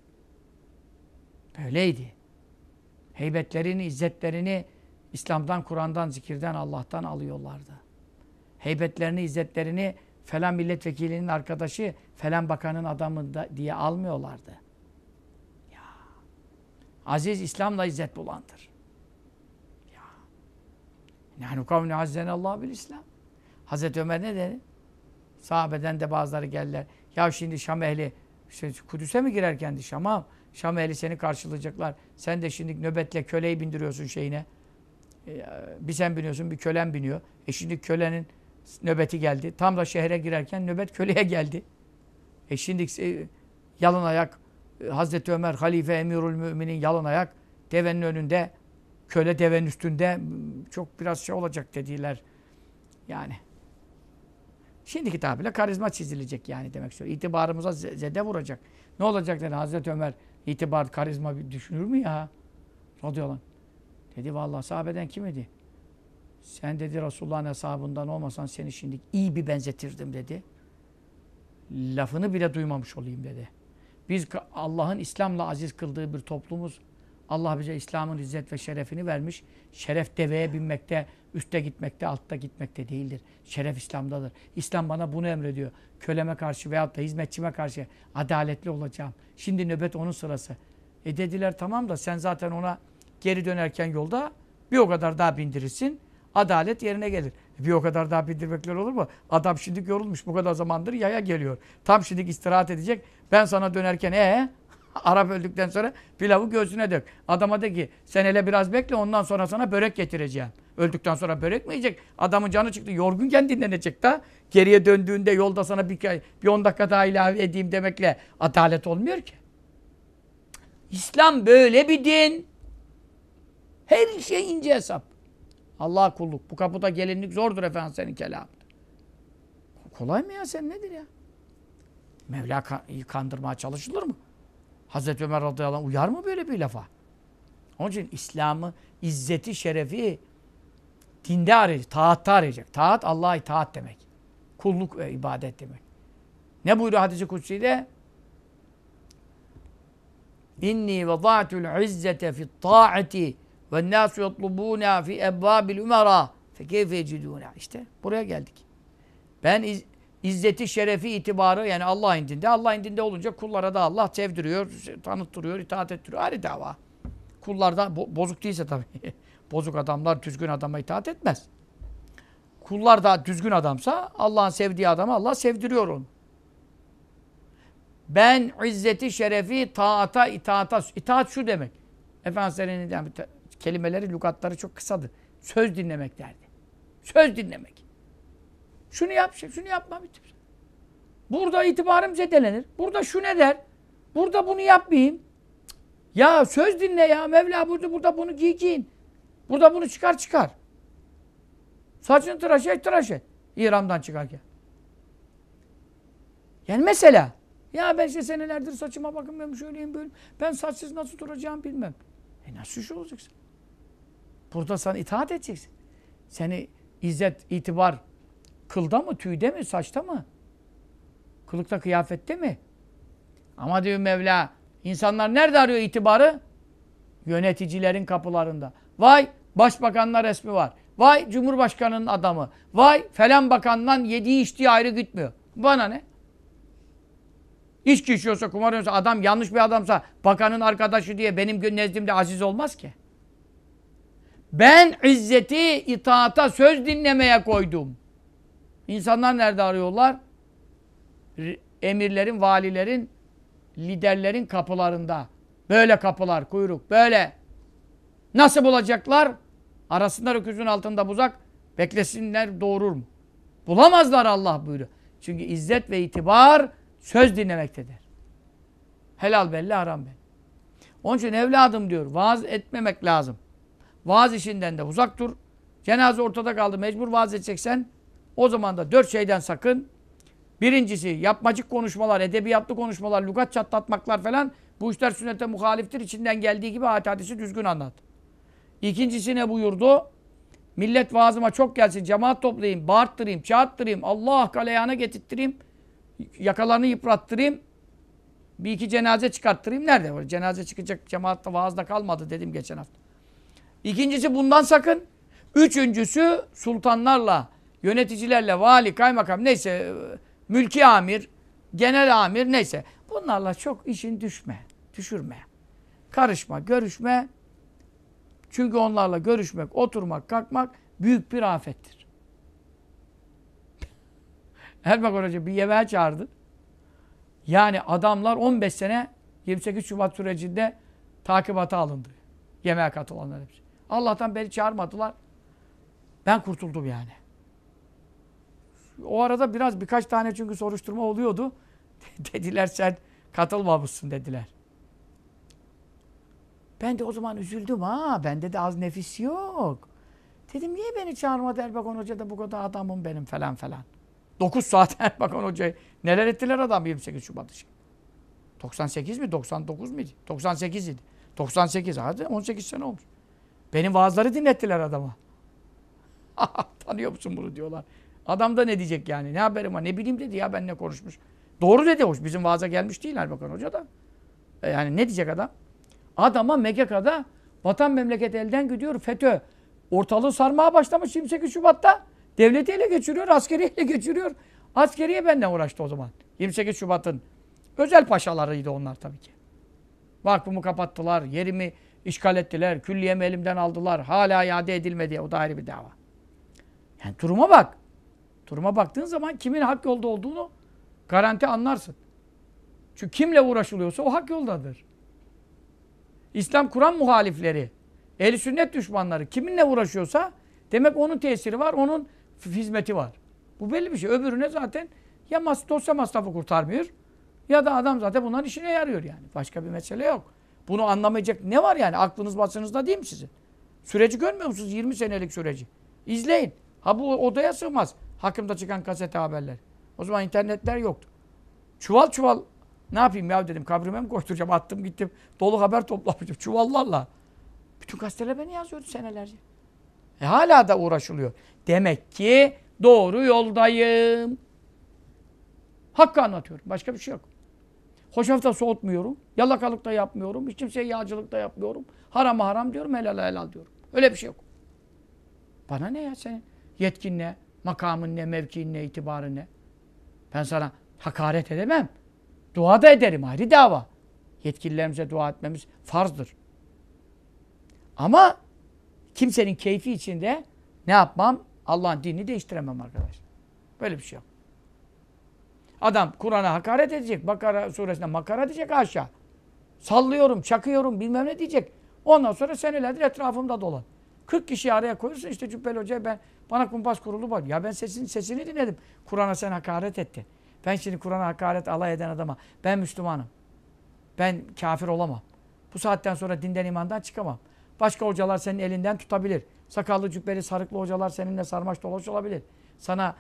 S1: Böyleydi. Heybetlerini, izzetlerini İslam'dan, Kur'an'dan, zikirden, Allah'tan alıyorlardı. Heybetlerini, izzetlerini falan milletvekilinin arkadaşı, falan bakanın adamı da diye almıyorlardı. Ya. Aziz İslam'la izzet bulandır. Ya. Nâhnu kavni azzenallâhu bil İslam. Hazreti Ömer ne dedi? Sahabeden de bazıları geldiler. Ya şimdi Şam ehli işte Kudüs'e mi girerken Şam'a? Şam ehli seni karşılayacaklar. Sen de şimdi nöbetle köleyi bindiriyorsun şeyine. Bir sen biniyorsun, bir kölen biniyor. Şimdi kölenin nöbeti geldi. Tam da şehre girerken nöbet köleye geldi. Şimdi yalın ayak Hazreti Ömer, halife, emirül müminin yalın ayak devenin önünde, köle devenin üstünde çok biraz şey olacak dediler. Yani şimdiki tabirle karizma çizilecek yani demek istiyor. İtibarımıza zede vuracak. Ne olacak dedi Hazreti Ömer, itibar, karizma bir düşünür mü ya? Radıyallahu anh. Dedi vallahi sahabeden kim idi? Sen dedi Resulullah'ın hesabından olmasan seni şimdi iyi bir benzetirdim dedi. Lafını bile duymamış olayım dedi. Biz Allah'ın İslam'la aziz kıldığı bir toplumuz. Allah bize İslam'ın izzet ve şerefini vermiş. Şeref deveye binmekte, üstte gitmekte, altta gitmekte değildir. Şeref İslam'dadır. İslam bana bunu emrediyor. Köleme karşı veyahut da hizmetçime karşı adaletli olacağım. Şimdi nöbet onun sırası. Dediler tamam da sen zaten ona geri dönerken yolda bir o kadar daha bindirirsin. Adalet yerine gelir. Bir o kadar daha bindirmekler olur mu? Adam şimdi yorulmuş. Bu kadar zamandır yaya geliyor. Tam şimdi istirahat edecek. Ben sana dönerken Arap öldükten sonra pilavı göğsüne dök. Adama de ki sen hele biraz bekle ondan sonra sana börek getireceğim. Öldükten sonra börek mi yiyecek? Adamın canı çıktı. Yorgunken dinlenecek de. Geriye döndüğünde yolda sana bir 10 dakika daha ilave edeyim demekle adalet olmuyor ki. İslam böyle bir din. Her şey ince hesap. Allah'a kulluk. Bu kapıda gelinlik zordur efendim senin kelamında. Kolay mı ya sen nedir ya? Mevla kandırmaya çalışılır mı? Hazreti Ömer radıyallahu anh uyar mı böyle bir lafa? Onun için İslam'ı, izzeti, şerefi dinde arayacak, taatta arayacak. Taat Allah'a itaat demek. Kulluk ve ibadet demek. Ne buyuruyor hadis-i kutsi'de? İnni vada'tul izzete fi't ta'ati ve nâsu yatlubûnâ fi ebbâbil umara fe keyfe yecidûnâ. İşte buraya geldik. Ben izzeti, şerefi, itibarı yani Allah indinde. Allah indinde olunca kullara da Allah sevdiriyor, tanıttırıyor, itaat ettiriyor. Ayrı dava. Kullar da bozuk değilse tabii. Bozuk adamlar düzgün adama itaat etmez. Kullar da düzgün adamsa Allah'ın sevdiği adama Allah sevdiriyor onu. Ben izzeti, şerefi, taata, itaata. İtaat şu demek. Efendimiz'in yani kelimeleri, lügatları çok kısadır. Söz dinlemek derdi. Söz dinlemek. Şunu yap, şunu yapma. Bitir. Burada itibarım zedelenir. Burada şu ne der? Burada bunu yapmayayım. Ya söz dinle ya. Mevla burada bunu giyin. Burada bunu çıkar. Saçını tıraş et. İhramdan çıkarken. Yani mesela ya ben işte senelerdir saçıma bakmıyorum, şöyleyim böyle. Ben saçsız nasıl duracağım bilmem. Nasıl iş olacaksın? Burada sana itaat edeceksin. Seni izzet, itibar kılda mı, tüyde mi, saçta mı? Kılıkta, kıyafette mi? Ama diyor Mevla, insanlar nerede arıyor itibarı? Yöneticilerin kapılarında. Vay başbakanla resmi var. Vay cumhurbaşkanının adamı. Vay falan bakandan yediği içtiği ayrı gitmiyor. Bana ne? İçki içiyorsa, kumar oynuyorsa, adam yanlış bir adamsa bakanın arkadaşı diye benim nezdimde aziz olmaz ki. Ben izzeti itaata, söz dinlemeye koydum. İnsanlar nerede arıyorlar? Emirlerin, valilerin, liderlerin kapılarında. Böyle kapılar, kuyruk, böyle. Nasıl bulacaklar? Arasında öküzün altında buzak, beklesinler doğurur mu? Bulamazlar Allah buyuruyor. Çünkü izzet ve itibar söz dinlemektedir. Helal belli, haram belli. Onun için evladım diyor, vaaz etmemek lazım. Vaaz işinden de uzak dur. Cenaze ortada kaldı, mecbur vaaz edeceksen o zaman da 4 şeyden sakın. Birincisi yapmacık konuşmalar, edebiyatlı konuşmalar, lügat çatlatmaklar falan. Bu işler sünnete muhaliftir. İçinden geldiği gibi hadisi düzgün anlat. İkincisi ne buyurdu? Millet vaazıma çok gelsin, cemaat toplayayım, bağırttırayım, çağırttırayım, Allah galeyana getirttireyim, yakalarını yıprattırayım, bir iki cenaze çıkarttırayım. Nerede var? Cenaze çıkacak cemaatta, vaazda kalmadı dedim geçen hafta. İkincisi bundan sakın. Üçüncüsü sultanlarla, yöneticilerle, vali, kaymakam neyse, mülki amir, genel amir neyse. Bunlarla çok işin düşürme. Karışma, görüşme. Çünkü onlarla görüşmek, oturmak, kalkmak büyük bir afettir. Erbakan Hoca bir yemeğe çağırdı. Yani adamlar 15 sene 28 Şubat sürecinde takibata alındı. Yemeğe katılanlar hepsi. Allah'tan beni çağırmadılar. Ben kurtuldum yani. O arada birkaç tane çünkü soruşturma oluyordu. Dediler sen katılmamışsın dediler. Ben de o zaman üzüldüm ha. Bende de az nefis yok. Dedim niye beni çağırmadı Erbakan Hoca da bu kadar adamım benim falan falan. 9 saat Erbakan Hoca'yı neler ettiler adam 28 Şubat için. 98 mi 99 miydi? 98 idi. 98 hadi 18 sene olmuş. Benim vaazları dinlettiler adama. Tanıyor musun bunu diyorlar. Adam da ne diyecek yani? Ne haberim var? Ne bileyim dedi ya benimle konuşmuş. Doğru dedi hoş. Bizim vaaza gelmiş değil Erbakan Hoca da. Yani ne diyecek adam? Adama MGK'da vatan memleket elden gidiyor. FETÖ ortalığı sarmaya başlamış 28 Şubat'ta. Devleti ele geçiriyor, askeriye ele geçiriyor. Askeriye benden uğraştı o zaman. 28 Şubat'ın özel paşalarıydı onlar tabii ki. Vakfımı kapattılar, yerimi işgal ettiler, külliyemi elimden aldılar. Hala iade edilmedi. O da ayrı bir dava. Yani duruma bak. Duruma baktığın zaman kimin hak yolda olduğunu garanti anlarsın. Çünkü kimle uğraşılıyorsa o hak yoldadır. İslam Kur'an muhalifleri, ehl-i sünnet düşmanları kiminle uğraşıyorsa demek onun tesiri var, onun hizmeti var. Bu belli bir şey. Öbürüne zaten ya dosya masrafı kurtarmıyor ya da adam zaten bunların işine yarıyor yani. Başka bir mesele yok. Bunu anlamayacak ne var yani? Aklınız başınızda değil mi sizin? Süreci görmüyor musunuz? 20 senelik süreci. İzleyin. Ha bu odaya sığmaz. Hakkımda çıkan gazete haberler. O zaman internetler yoktu. Çuval çuval ne yapayım ya dedim. Kabrime mi koşturacağım? Attım gittim. Dolu haber toplamışım. Çuvallarla. Bütün gazeteler beni yazıyordu senelerce. Hala da uğraşılıyor. Demek ki doğru yoldayım. Hakkı anlatıyorum. Başka bir şey yok. Hoşafta soğutmuyorum. Yalakalık da yapmıyorum. Hiç kimseye yağcılık da yapmıyorum. Harama haram diyorum. Helal helal diyorum. Öyle bir şey yok. Bana ne ya senin? Yetkin ne? Makamın ne? Mevkiin ne? İtibarın ne? Ben sana hakaret edemem. Dua da ederim. Ayrı dava. Yetkililerimize dua etmemiz farzdır. Ama kimsenin keyfi içinde ne yapmam? Allah'ın dinini değiştiremem arkadaşlar. Böyle bir şey yok. Adam Kur'an'a hakaret edecek. Bakara suresine makara diyecek aşağı. Sallıyorum, çakıyorum bilmem ne diyecek. Ondan sonra senelerdir etrafımda dolan. 40 kişi araya koyursun işte Cübbeli Hoca'ya bana kumpas kurulu var. Ya ben sesini dinledim. Kur'an'a sen hakaret ettin. Ben şimdi Kur'an'a hakaret alay eden adama ben Müslümanım. Ben kafir olamam. Bu saatten sonra dinden imandan çıkamam. Başka hocalar senin elinden tutabilir. Sakallı cübbeli sarıklı hocalar seninle sarmaş dolaş olabilir. Sana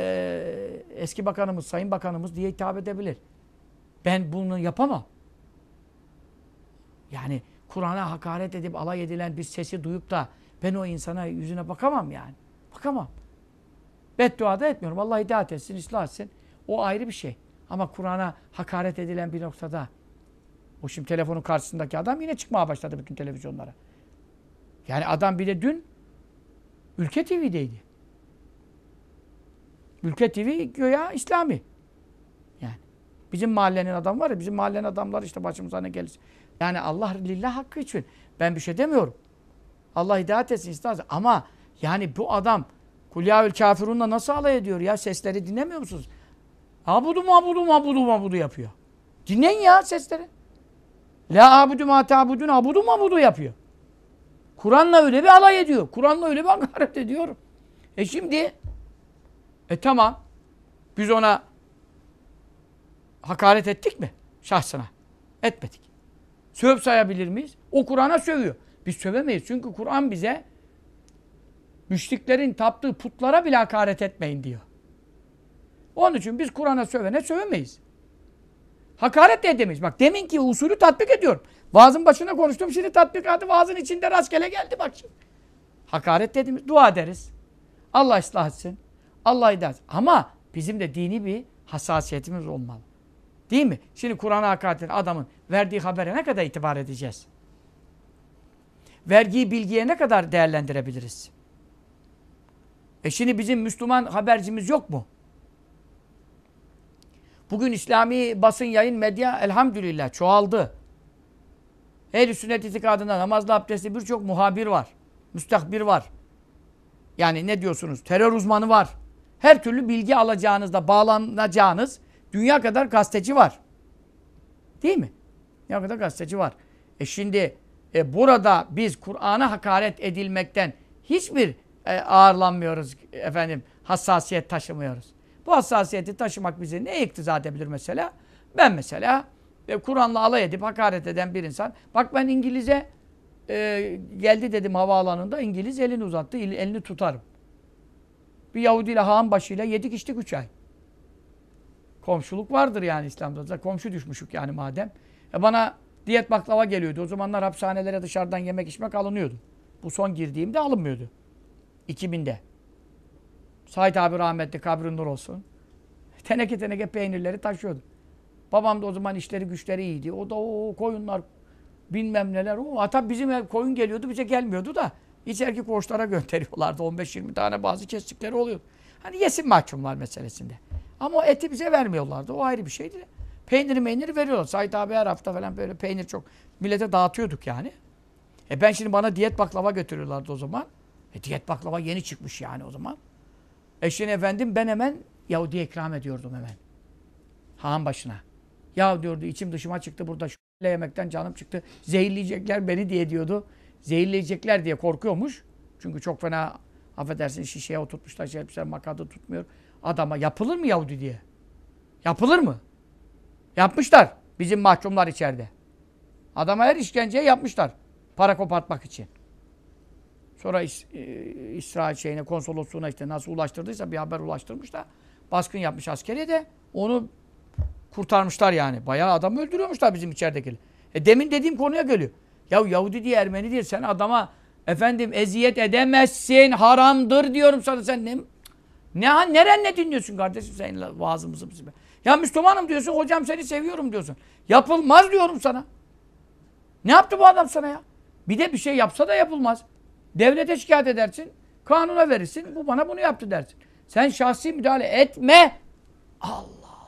S1: eski bakanımız, sayın bakanımız diye hitap edebilir. Ben bunu yapamam. Yani Kur'an'a hakaret edip alay edilen bir sesi duyup da ben o insana yüzüne bakamam yani. Bakamam. Beddua da etmiyorum. Allah hidayet etsin, ıslah etsin. O ayrı bir şey. Ama Kur'an'a hakaret edilen bir noktada o şimdi telefonun karşısındaki adam yine çıkmaya başladı bütün televizyonlara. Yani adam bir de dün Ülke TV'deydi. Ülke TV göya İslami. Yani bizim mahallenin adamı var ya, bizim mahallenin adamları işte başımıza ne gelir. Yani Allah lillah hakkı için. Ben bir şey demiyorum. Allah hidayet etsin isterse. Ama yani bu adam Kul yâvel kâfirûn'la nasıl alay ediyor ya? Sesleri dinlemiyor musunuz? Abudu yapıyor. Dinleyin ya sesleri. La abudu ma ta'budun abudu yapıyor. Kur'an'la öyle bir alay ediyor. Kur'an'la öyle bir hakaret ediyor. Şimdi tamam. Biz ona hakaret ettik mi? Şahsına. Etmedik. Söv sayabilir miyiz? O Kur'an'a sövüyor. Biz sövemeyiz. Çünkü Kur'an bize müşriklerin taptığı putlara bile hakaret etmeyin diyor. Onun için biz Kur'an'a sövene sövemeyiz. Hakaret de edemeyiz. Bak deminki usulü tatbik ediyorum. Vaazın başına konuştum. Şimdi tatbikatı vaazın içinde rastgele geldi bak şimdi. Hakaret dediğimiz dua ederiz. Allah ıslah etsin. Allah hidayet etsin. Ama bizim de dini bir hassasiyetimiz olmalı. Değil mi? Şimdi Kur'an'a hakaret eden adamın verdiği habere ne kadar itibar edeceğiz? Vergiyi bilgiye ne kadar değerlendirebiliriz? Şimdi bizim Müslüman habercimiz yok mu? Bugün İslami basın, yayın, medya elhamdülillah çoğaldı. Ehl-i sünnet itikadında namazlı abdestli birçok muhabir var. Müstakbir var. Yani ne diyorsunuz? Terör uzmanı var. Her türlü bilgi alacağınızda bağlanacağınız dünya kadar gazeteci var. Değil mi? Dünya kadar gazeteci var. Şimdi burada biz Kur'an'a hakaret edilmekten hiçbir ağırlanmıyoruz efendim. Hassasiyet taşımıyoruz. Bu hassasiyeti taşımak bize ne iktiza edebilir mesela? Ben mesela Kur'an'la alay edip hakaret eden bir insan. Bak ben İngiliz'e geldi dedim havaalanında. İngiliz elini uzattı. Elini tutarım. Bir Yahudi ile Hağan başıyla yedik içtik 3 ay. Komşuluk vardır yani İslam'da. Komşu düşmüşük yani madem. Bana diyet baklava geliyordu. O zamanlar hapishanelere dışarıdan yemek içmek alınıyordu. Bu son girdiğimde alınmıyordu. 2000'de. Said abi rahmetli kabrin nur olsun. Teneke teneke peynirleri taşıyordu. Babam da o zaman işleri güçleri iyiydi. O da o koyunlar bilmem neler. Hatta bizim ev koyun geliyordu bize gelmiyordu da içeriki koğuşlara gönderiyorlardı. 15-20 tane bazı kestikleri oluyordu. Hani yesin mahkumlar meselesinde. Ama o eti bize vermiyorlardı. O ayrı bir şeydi. Peyniri veriyorlar. Said abi her hafta falan böyle peynir çok millete dağıtıyorduk yani. Ben şimdi bana diyet baklava götürüyorlardı o zaman. Diyet baklava yeni çıkmış yani o zaman. Şimdi efendim ben hemen Yahudi'ye ikram ediyordum hemen. Hağın başına. Ya diyordu içim dışıma çıktı burada şu yemekten canım çıktı. Zehirleyecekler beni diye diyordu. Zehirleyecekler diye korkuyormuş. Çünkü çok fena affedersin şişeye oturtmuşlar. Şey yapmışlar makadı tutmuyor. Adama yapılır mı Yahudi diye? Yapılır mı? Yapmışlar. Bizim mahkumlar içeride. Adama her işkenceye yapmışlar. Para kopartmak için. Sonra İsrail şeyine, konsolosluğuna işte nasıl ulaştırdıysa bir haber ulaştırmış da baskın yapmış askeriye de onu kurtarmışlar yani. Bayağı adam öldürüyormuşlar bizim içeridekileri. Demin dediğim konuya geliyor. Ya Yahudi diye Ermeni diye sen adama efendim eziyet edemezsin, haramdır diyorum sana. Sen neren ne dinliyorsun kardeşim senin vaazımızı bizim? Ya Müslümanım diyorsun, hocam seni seviyorum diyorsun. Yapılmaz diyorum sana. Ne yaptı bu adam sana ya? Bir de bir şey yapsa da yapılmaz. Devlete şikayet edersin, kanuna verirsin, bu bana bunu yaptı dersin. Sen şahsi müdahale etme. Allah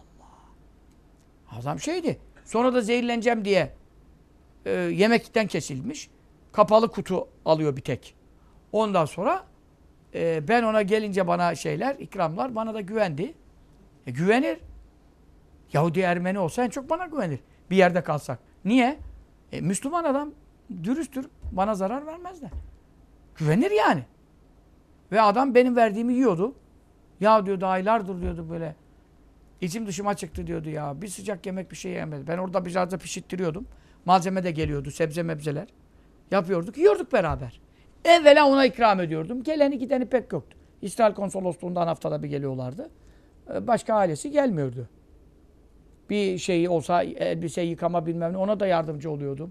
S1: Allah. Adam şeydi. Sonra da zehirleneceğim diye yemekten kesilmiş. Kapalı kutu alıyor bir tek. Ondan sonra ben ona gelince bana şeyler, ikramlar bana da güvendi. Güvenir. Yahudi Ermeni olsa en çok bana güvenir. Bir yerde kalsak. Niye? Müslüman adam dürüsttür. Bana zarar vermezler. Güvenir yani. Ve adam benim verdiğimi yiyordu. Ya diyordu aylardır diyordu böyle. İçim dışıma çıktı diyordu ya. Bir sıcak yemek bir şey yemedi. Ben orada biraz da pişirttiriyordum. Malzeme de geliyordu. Sebze mebzeler. Yapıyorduk. Yiyorduk beraber. Evvela ona ikram ediyordum. Geleni gideni pek yoktu. İsrail konsolosluğundan haftada bir geliyorlardı. Başka ailesi gelmiyordu. Bir şey olsa elbise yıkama bilmem ne ona da yardımcı oluyordum.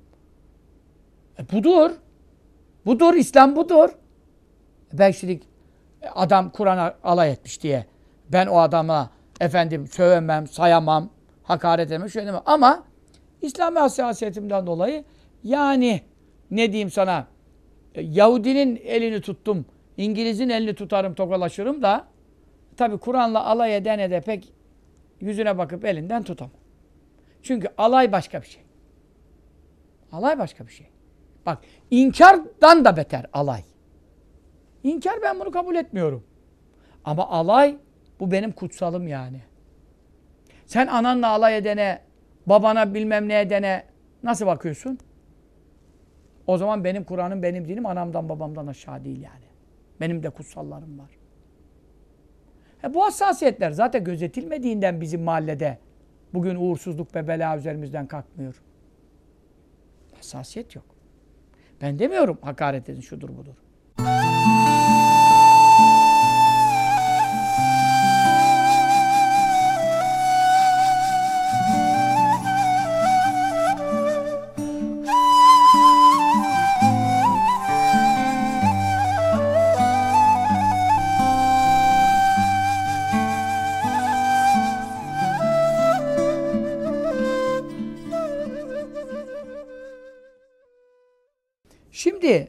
S1: Budur. Budur. İslam budur. Ben şimdi adam Kur'an'a alay etmiş diye ben o adama efendim sövemem, sayamam. Hakaret etmek, şöyle demek. Ama İslami hassasiyetimden dolayı yani ne diyeyim sana, Yahudinin elini tuttum, İngiliz'in elini tutarım, tokalaşırım da tabi Kur'an'la alay edene de pek yüzüne bakıp elinden tutamam. Çünkü alay başka bir şey. Alay başka bir şey. Bak, inkardan da beter alay. İnkar, ben bunu kabul etmiyorum. Ama alay, bu benim kutsalım yani. Sen ananla alay edene, babana bilmem ne edene nasıl bakıyorsun? O zaman benim Kur'an'ım, benim dinim anamdan babamdan aşağı değil yani. Benim de kutsallarım var. Bu hassasiyetler zaten gözetilmediğinden bizim mahallede bugün uğursuzluk ve bela üzerimizden kalkmıyor. Hassasiyet yok. Ben demiyorum hakaret edin, şudur budur. Şimdi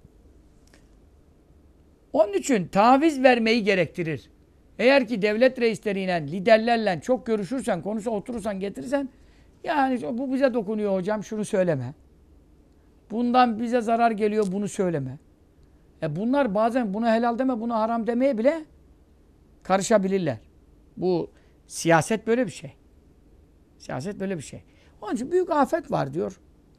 S1: onun için taviz vermeyi gerektirir. Eğer ki devlet reisleriyle, liderlerle çok görüşürsen, oturursan, getirirsen, yani bu bize dokunuyor hocam, şunu söyleme. Bundan bize zarar geliyor, bunu söyleme. Bunlar bazen buna helal deme, buna haram demeye bile karışabilirler. Bu siyaset böyle bir şey. Siyaset böyle bir şey. Onun için büyük afet var diyor.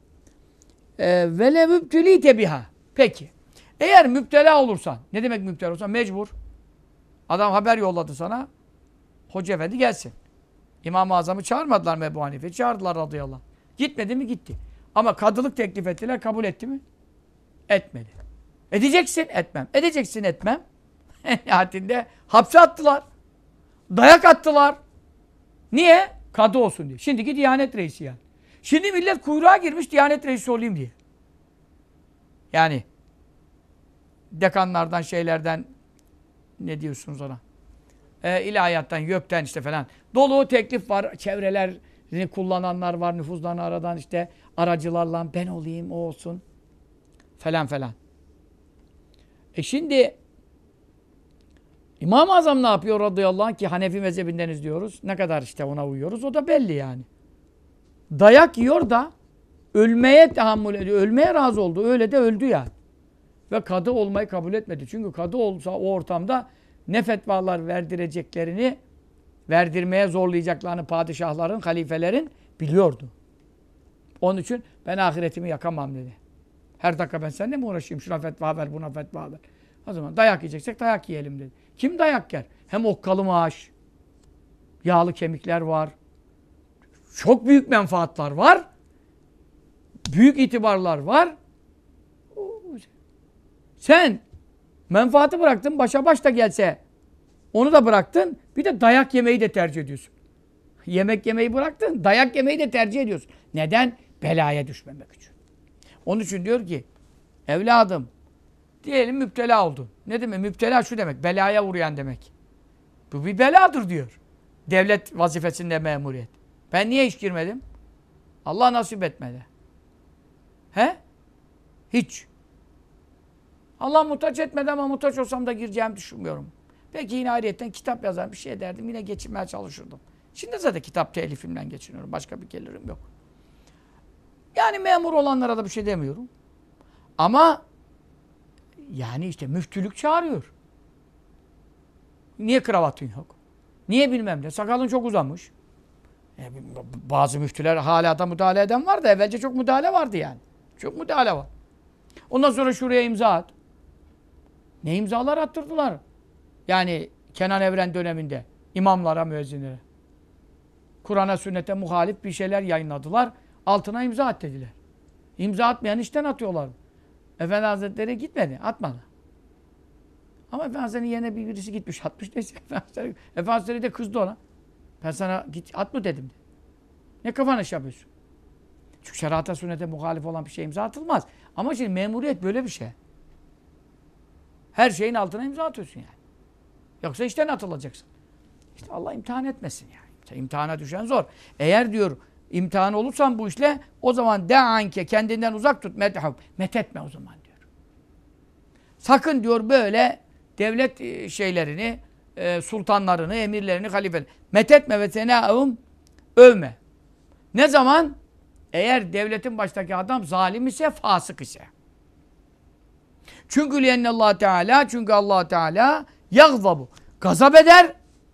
S1: Vele müptelite biha. Peki. Eğer müptela olursan, ne demek müptela olursan? Mecbur. Adam haber yolladı sana. Hoca efendi gelsin. İmam-ı Azam'ı çağırmadılar mı Ebu Hanife'yi? Çağırdılar radıyallahu anh. Gitmedi mi? Gitti. Ama kadılık teklif ettiler. Kabul etti mi? Etmedi. Edeceksin, etmem. Edeceksin, etmem. En nihayetinde hapse attılar. Dayak attılar. Niye? Kadı olsun diye. Şimdiki Diyanet Reisi yani. Şimdi millet kuyruğa girmiş Diyanet Reisi olayım diye. Yani dekanlardan, şeylerden, ne diyorsunuz ona? İlahiyattan, YÖK'ten işte falan. Dolu teklif var. Çevrelerini kullananlar var. Nüfuzlarını aradan işte aracılarla ben olayım, o olsun. Falan falan. Şimdi İmam-ı Azam ne yapıyor radıyallahu anh, ki Hanefi mezhebindeniz diyoruz. Ne kadar işte ona uyuyoruz, o da belli yani. Dayak yiyor da ölmeye tahammül ediyor. Ölmeye razı oldu. Öyle de öldü yani. Ve kadı olmayı kabul etmedi. Çünkü kadı olsa o ortamda ne fetvalar verdireceklerini, verdirmeye zorlayacaklarını padişahların, halifelerin biliyordu. Onun için ben ahiretimi yakamam dedi. Her dakika ben seninle mi uğraşayım? Şuna fetva ver, buna fetva ver. O zaman dayak yiyeceksek dayak yiyelim dedi. Kim dayak yer? Hem okkalı maaş, yağlı kemikler var. Çok büyük menfaatlar var. Büyük itibarlar var. Sen menfaati bıraktın, başa baş da gelse onu da bıraktın. Bir de dayak yemeyi de tercih ediyorsun. Yemek yemeyi bıraktın, dayak yemeyi de tercih ediyorsun. Neden? Belaya düşmemek için. Onun için diyor ki, evladım, diyelim müptela oldun. Ne demek? Müptela şu demek, belaya uğrayan demek. Bu bir beladır diyor. Devlet vazifesinde memuriyet. Ben niye hiç girmedim? Allah nasip etmedi. He? Hiç. Allah muhtaç etmedi ama muhtaç olsam da gireceğimi düşünmüyorum. Peki yine ayrıyetten kitap yazar bir şey ederdim. Yine geçinmeye çalışırdım. Şimdi zaten kitap telifimden geçiniyorum. Başka bir gelirim yok. Yani memur olanlara da bir şey demiyorum. Ama yani işte müftülük çağırıyor. Niye kravatın yok? Niye bilmem ne? Sakalın çok uzamış. Bazı müftüler hala da müdahale eden var da evvelce çok müdahale vardı yani. Çok müdahale var. Ondan sonra şuraya imza at. Ne imzalar attırdılar? Yani Kenan Evren döneminde imamlara, müezzinlere. Kur'an'a, sünnete muhalif bir şeyler yayınladılar. Altına imza at dediler. İmza atmayan işten atıyorlar. Efendi Hazretleri gitmedi, atmadı. Ama Efendi Hazretleri'nin yerine birisi gitmiş, atmış neyse. Efendi Hazretleri de kızdı ona. Ben sana git at mı dedim. Ne kafana iş yapıyorsun? Çünkü şerata, sünnete muhalif olan bir şey imza atılmaz. Ama şimdi memuriyet böyle bir şey. Her şeyin altına imza atıyorsun yani. Yoksa işten atılacaksın. İşte Allah imtihan etmesin yani. İmtihana düşen zor. Eğer diyor imtihan olursan bu işle o zaman de'anke kendinden uzak tut medhub. Methetme o zaman diyor. Sakın diyor böyle devlet şeylerini, sultanlarını, emirlerini, halifelerini methetme ve senâhum övme. Ne zaman? Eğer devletin baştaki adam zalim ise, fasık ise. Çünkü Allah Teala, çünkü Allah Teala yagzabu. Gazap eder.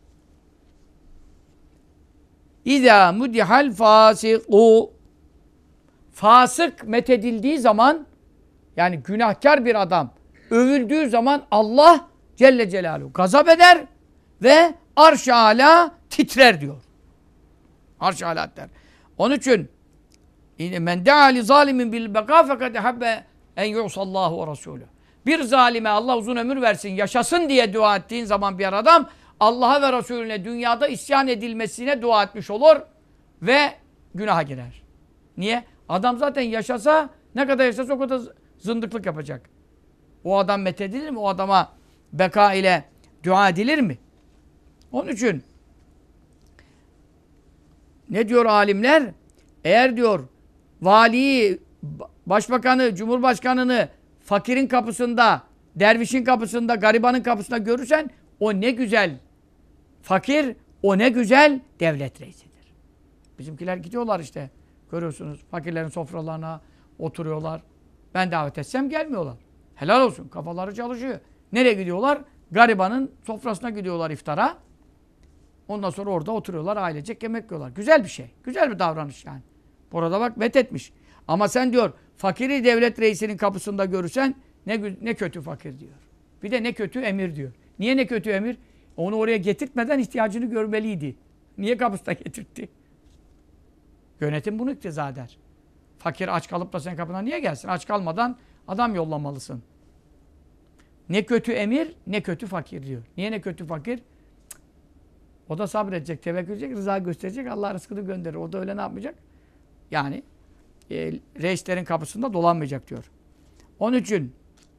S1: İzâ mudihal fâsikû. Fasık methedildiği zaman, yani günahkar bir adam övüldüğü zaman Allah Celle Celaluhu gazap eder ve arş-ı âlâ titrer diyor. Arş-ı âlâ titrer. Onun için men de'a li zalimin bil bekâ fekad habbe en yu'sallahu ve rasûlü. Bir zalime Allah uzun ömür versin, yaşasın diye dua ettiğin zaman bir adam Allah'a ve Resulüne dünyada isyan edilmesine dua etmiş olur ve günaha girer. Niye? Adam zaten yaşasa, ne kadar yaşasa o kadar zındıklık yapacak. O adam methedilir mi? O adama beka ile dua edilir mi? Onun için ne diyor alimler? Eğer diyor valiyi, başbakanı, cumhurbaşkanını fakirin kapısında, dervişin kapısında, garibanın kapısında görürsen o ne güzel fakir, o ne güzel devlet reisidir. Bizimkiler gidiyorlar işte. Görüyorsunuz fakirlerin sofralarına oturuyorlar. Ben davet etsem gelmiyorlar. Helal olsun. Kafaları çalışıyor. Nereye gidiyorlar? Garibanın sofrasına gidiyorlar iftara. Ondan sonra orada oturuyorlar. Ailecek yemek yiyorlar. Güzel bir şey. Güzel bir davranış yani. Burada bak methetmiş. Ama sen diyor fakiri devlet reisinin kapısında görürsen ne kötü fakir diyor. Bir de ne kötü emir diyor. Niye ne kötü emir? Onu oraya getirtmeden ihtiyacını görmeliydi. Niye kapısına getirtti? Yönetim bunu iktiza eder. Fakir aç kalıp da senin kapına niye gelsin? Aç kalmadan adam yollamalısın. Ne kötü emir, ne kötü fakir diyor. Niye ne kötü fakir? O da sabredecek, tevekkül edecek, rıza gösterecek, Allah rızkını gönderir. O da öyle ne yapmayacak? Yani reislerin kapısında dolanmayacak diyor. Onun için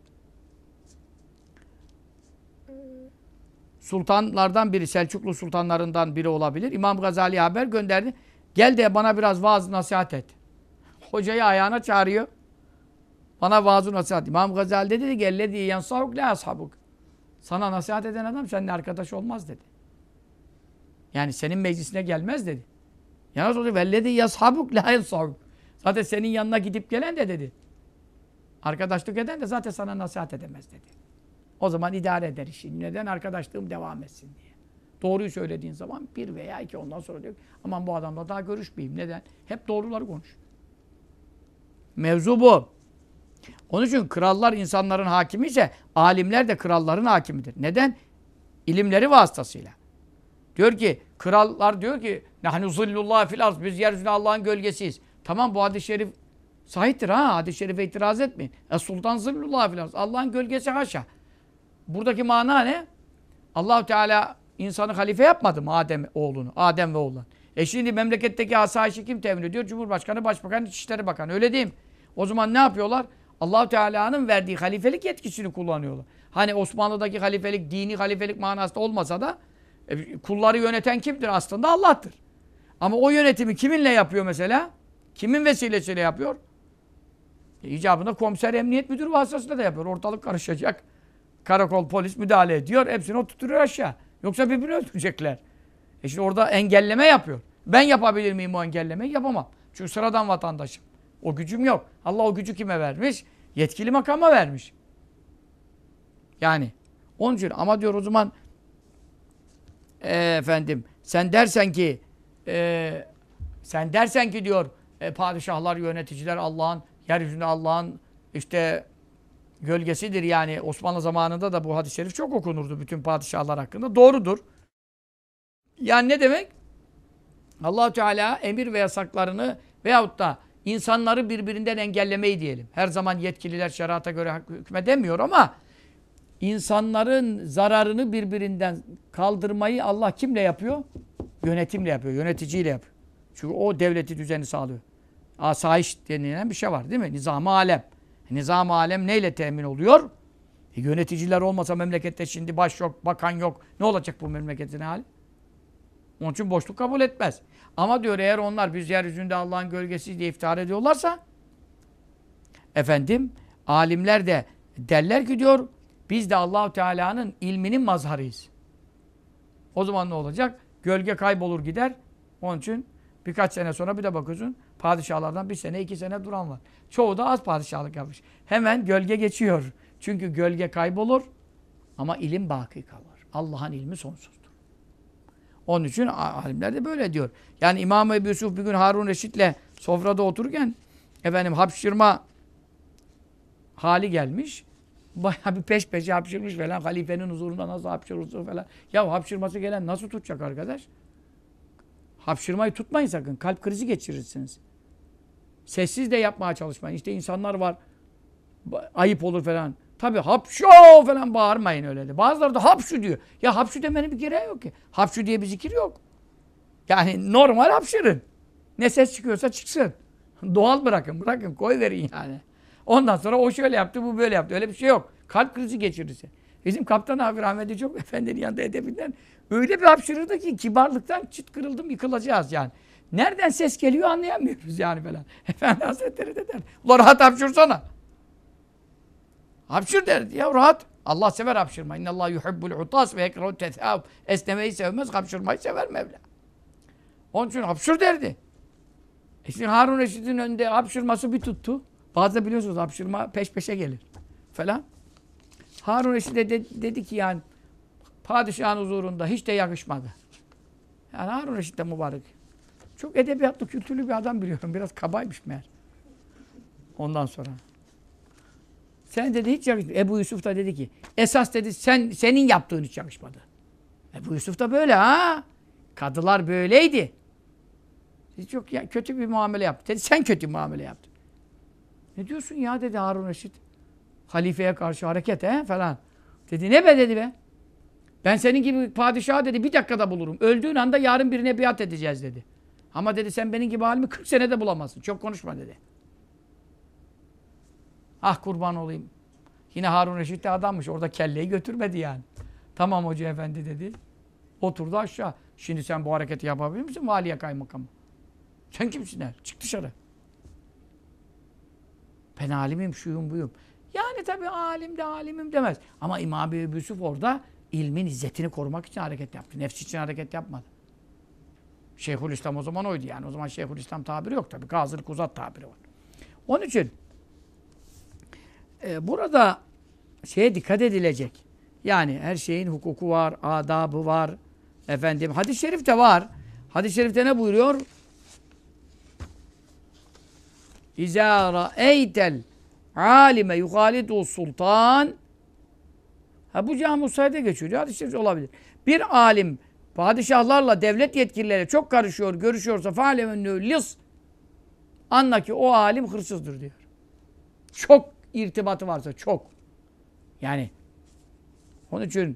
S1: sultanlardan biri, Selçuklu sultanlarından biri olabilir. İmam Gazali'ye haber gönderdi. Gel de bana biraz vaaz nasihat et. Hocayı ayağına çağırıyor. Bana vaaz nasihat. İmam Gazali dedi ki ellezî yansahuk la ashabuk. Sana nasihat eden adam seninle arkadaş olmaz dedi. Yani senin meclisine gelmez dedi. Yalnız o dedi vellezî yashabuk la yansahuk. Zaten senin yanına gidip gelen de dedi. Arkadaşlık eden de zaten sana nasihat edemez dedi. O zaman idare eder işi. Neden? Arkadaşlığım devam etsin diye. Doğruyu söylediğin zaman bir veya iki ondan sonra diyor aman bu adamla daha görüşmeyeyim. Neden? Hep doğruları konuş. Mevzu bu. Onun için krallar insanların hakimi ise alimler de kralların hakimidir. Neden? İlimleri vasıtasıyla. Diyor ki krallar diyor ki nahnu zillullah fil arz biz yeryüzünde Allah'ın gölgesiyiz. Tamam bu hadis-i şerif sahiptir ha. Hadis-i şerife itiraz etmeyin. Sultan zillullah fil arz. Allah'ın gölgesi haşa. Buradaki mana ne? Allah-u Teala insanı halife yapmadı mı Adem oğlunu? Adem ve oğlan. Şimdi memleketteki asayişi kim temin ediyor? Cumhurbaşkanı, Başbakan, İçişleri Bakanı. Öyle değil mi? O zaman ne yapıyorlar? Allah-u Teala'nın verdiği halifelik yetkisini kullanıyorlar. Hani Osmanlı'daki halifelik, dini halifelik manasında olmasa da kulları yöneten kimdir? Aslında Allah'tır. Ama o yönetimi kiminle yapıyor mesela? Kimin vesilesiyle yapıyor? İcabında komiser, emniyet müdürü vasıtasıyla da yapıyor. Ortalık karışacak. Karakol, polis müdahale ediyor. Hepsini oturtuyor aşağı. Yoksa birbirini öldürecekler. Şimdi orada engelleme yapıyor. Ben yapabilir miyim o engellemeyi? Yapamam. Çünkü sıradan vatandaşım. O gücüm yok. Allah o gücü kime vermiş? Yetkili makama vermiş. Yani onun için ama diyor o zaman efendim sen dersen ki diyor padişahlar, yöneticiler Allah'ın yeryüzünde Allah'ın işte gölgesidir yani. Osmanlı zamanında da bu hadis-i şerif çok okunurdu bütün padişahlar hakkında. Doğrudur. Yani ne demek? Allah-u Teala emir ve yasaklarını veyahut da insanları birbirinden engellemeyi diyelim. Her zaman yetkililer şerata göre hükmedemiyor ama insanların zararını birbirinden kaldırmayı Allah kimle yapıyor? Yönetimle yapıyor, yöneticiyle yapıyor. Çünkü o devleti düzeni sağlıyor. Asayiş denilen bir şey var değil mi? Nizam-ı alem. Nizam-ı alem neyle temin oluyor? Yöneticiler olmasa memlekette şimdi baş yok, bakan yok. Ne olacak bu memleketin hali? Onun için boşluk kabul etmez. Ama diyor eğer onlar biz yeryüzünde Allah'ın gölgesi diye iftihar ediyorlarsa efendim alimler de derler ki diyor biz de Allahu Teala'nın ilminin mazharıyız. O zaman ne olacak? Gölge kaybolur gider. Onun için birkaç sene sonra bir de bakıyorsun padişahlardan bir sene, 2 sene duran var. Çoğu da az padişahlık yapmış. Hemen gölge geçiyor. Çünkü gölge kaybolur ama ilim baki kalır. Allah'ın ilmi sonsuzdur. Onun için alimler de böyle diyor. Yani İmam Ebu Yusuf bir gün Harun Reşit'le sofrada otururken efendim hapşırma hali gelmiş. Bayağı bir peş peşe hapşırmış falan. Halifenin huzurunda nasıl hapşırırsa falan. Ya hapşırması gelen nasıl tutacak arkadaş? Hapşırmayı tutmayın sakın. Kalp krizi geçirirsiniz. Sessiz de yapmaya çalışmayın. İşte insanlar var. Ayıp olur falan. Tabii hapşo falan bağırmayın öyle de. Bazıları da hapşu diyor. Ya hapşu demenin bir gereği yok ki. Hapşu diye bir zikir yok. Yani normal hapşırın. Ne ses çıkıyorsa çıksın. Doğal bırakın. Bırakın. Koy verin yani. Ondan sonra o şöyle yaptı, bu böyle yaptı. Öyle bir şey yok. Kalp krizi geçirirse. Bizim kaptan abi rahmetli çok efendinin yanında edebinden öyle bir hapşırırdı ki kibarlıktan çıt kırıldım yıkılacağız yani. Nereden ses geliyor anlayamıyoruz yani falan. Efendi Hazretleri de der. Ulan rahat hapşursana. Hapşır derdi ya rahat. Allah sever hapşırma. İnnallâh yuhibbul utas ve yekrahut tethâv. Esnemeyi sevmez, hapşırmayı sever Mevla. Onun için hapşır derdi. Şimdi Harun Reşit'in önünde hapşırması bir tuttu. Bazı biliyorsunuz hapşırma peş peşe gelir falan. Harun Reşit de dedi ki yani padişahın huzurunda hiç de yakışmadı. Yani Harun Reşit de mübarek. Çok edebiyatlı, kültürlü bir adam biliyorum. Biraz kabaymış meğer. Ondan sonra. Sen dedi hiç yakışmadı. Ebu Yusuf da dedi ki esas dedi senin yaptığın hiç yakışmadı. Ebu Yusuf da böyle ha. Kadılar böyleydi. Çok kötü bir muamele yaptı. Dedi sen kötü muamele yaptın. Ne diyorsun ya dedi Harun Reşit. Halifeye karşı hareket falan. Dedi ne be dedi be. Ben senin gibi padişahı dedi bir dakikada bulurum. Öldüğün anda yarın birine biat edeceğiz dedi. Ama dedi sen benim gibi halimi 40 senede bulamazsın. Çok konuşma dedi. Ah kurban olayım. Yine Harun Reşit de adammış. Orada kelleyi götürmedi yani. Tamam hoca efendi dedi. Oturdu aşağı. Şimdi sen bu hareketi yapabilir misin valiye kaymakamı? Sen kimsin der? Çık dışarı. Ben alimim, şuyum, buyum. Yani tabii alim de alimim demez. Ama İmam Ebu Yusuf orada ilmin izzetini korumak için hareket yaptı. Nefsi için hareket yapmadı. Şeyhülislam o zaman oydu yani. O zaman Şeyhülislam tabiri yok tabii. Gazı Kuzat tabiri var. Onun için burada şeye dikkat edilecek. Yani her şeyin hukuku var, adabı var. Efendim hadis-i şerifte var. Hadis-i şerifte ne buyuruyor? İzâ ra'eytel alime yuhalidu sultan. Bu Cami-i Said'e geçiyor. Hadis-i şerif olabilir. Bir alim padişahlarla devlet yetkilileri çok karışıyor, görüşüyorsa fâlemennû lis. Anla ki o alim hırsızdır diyor. Çok irtibatı varsa çok. Yani onun için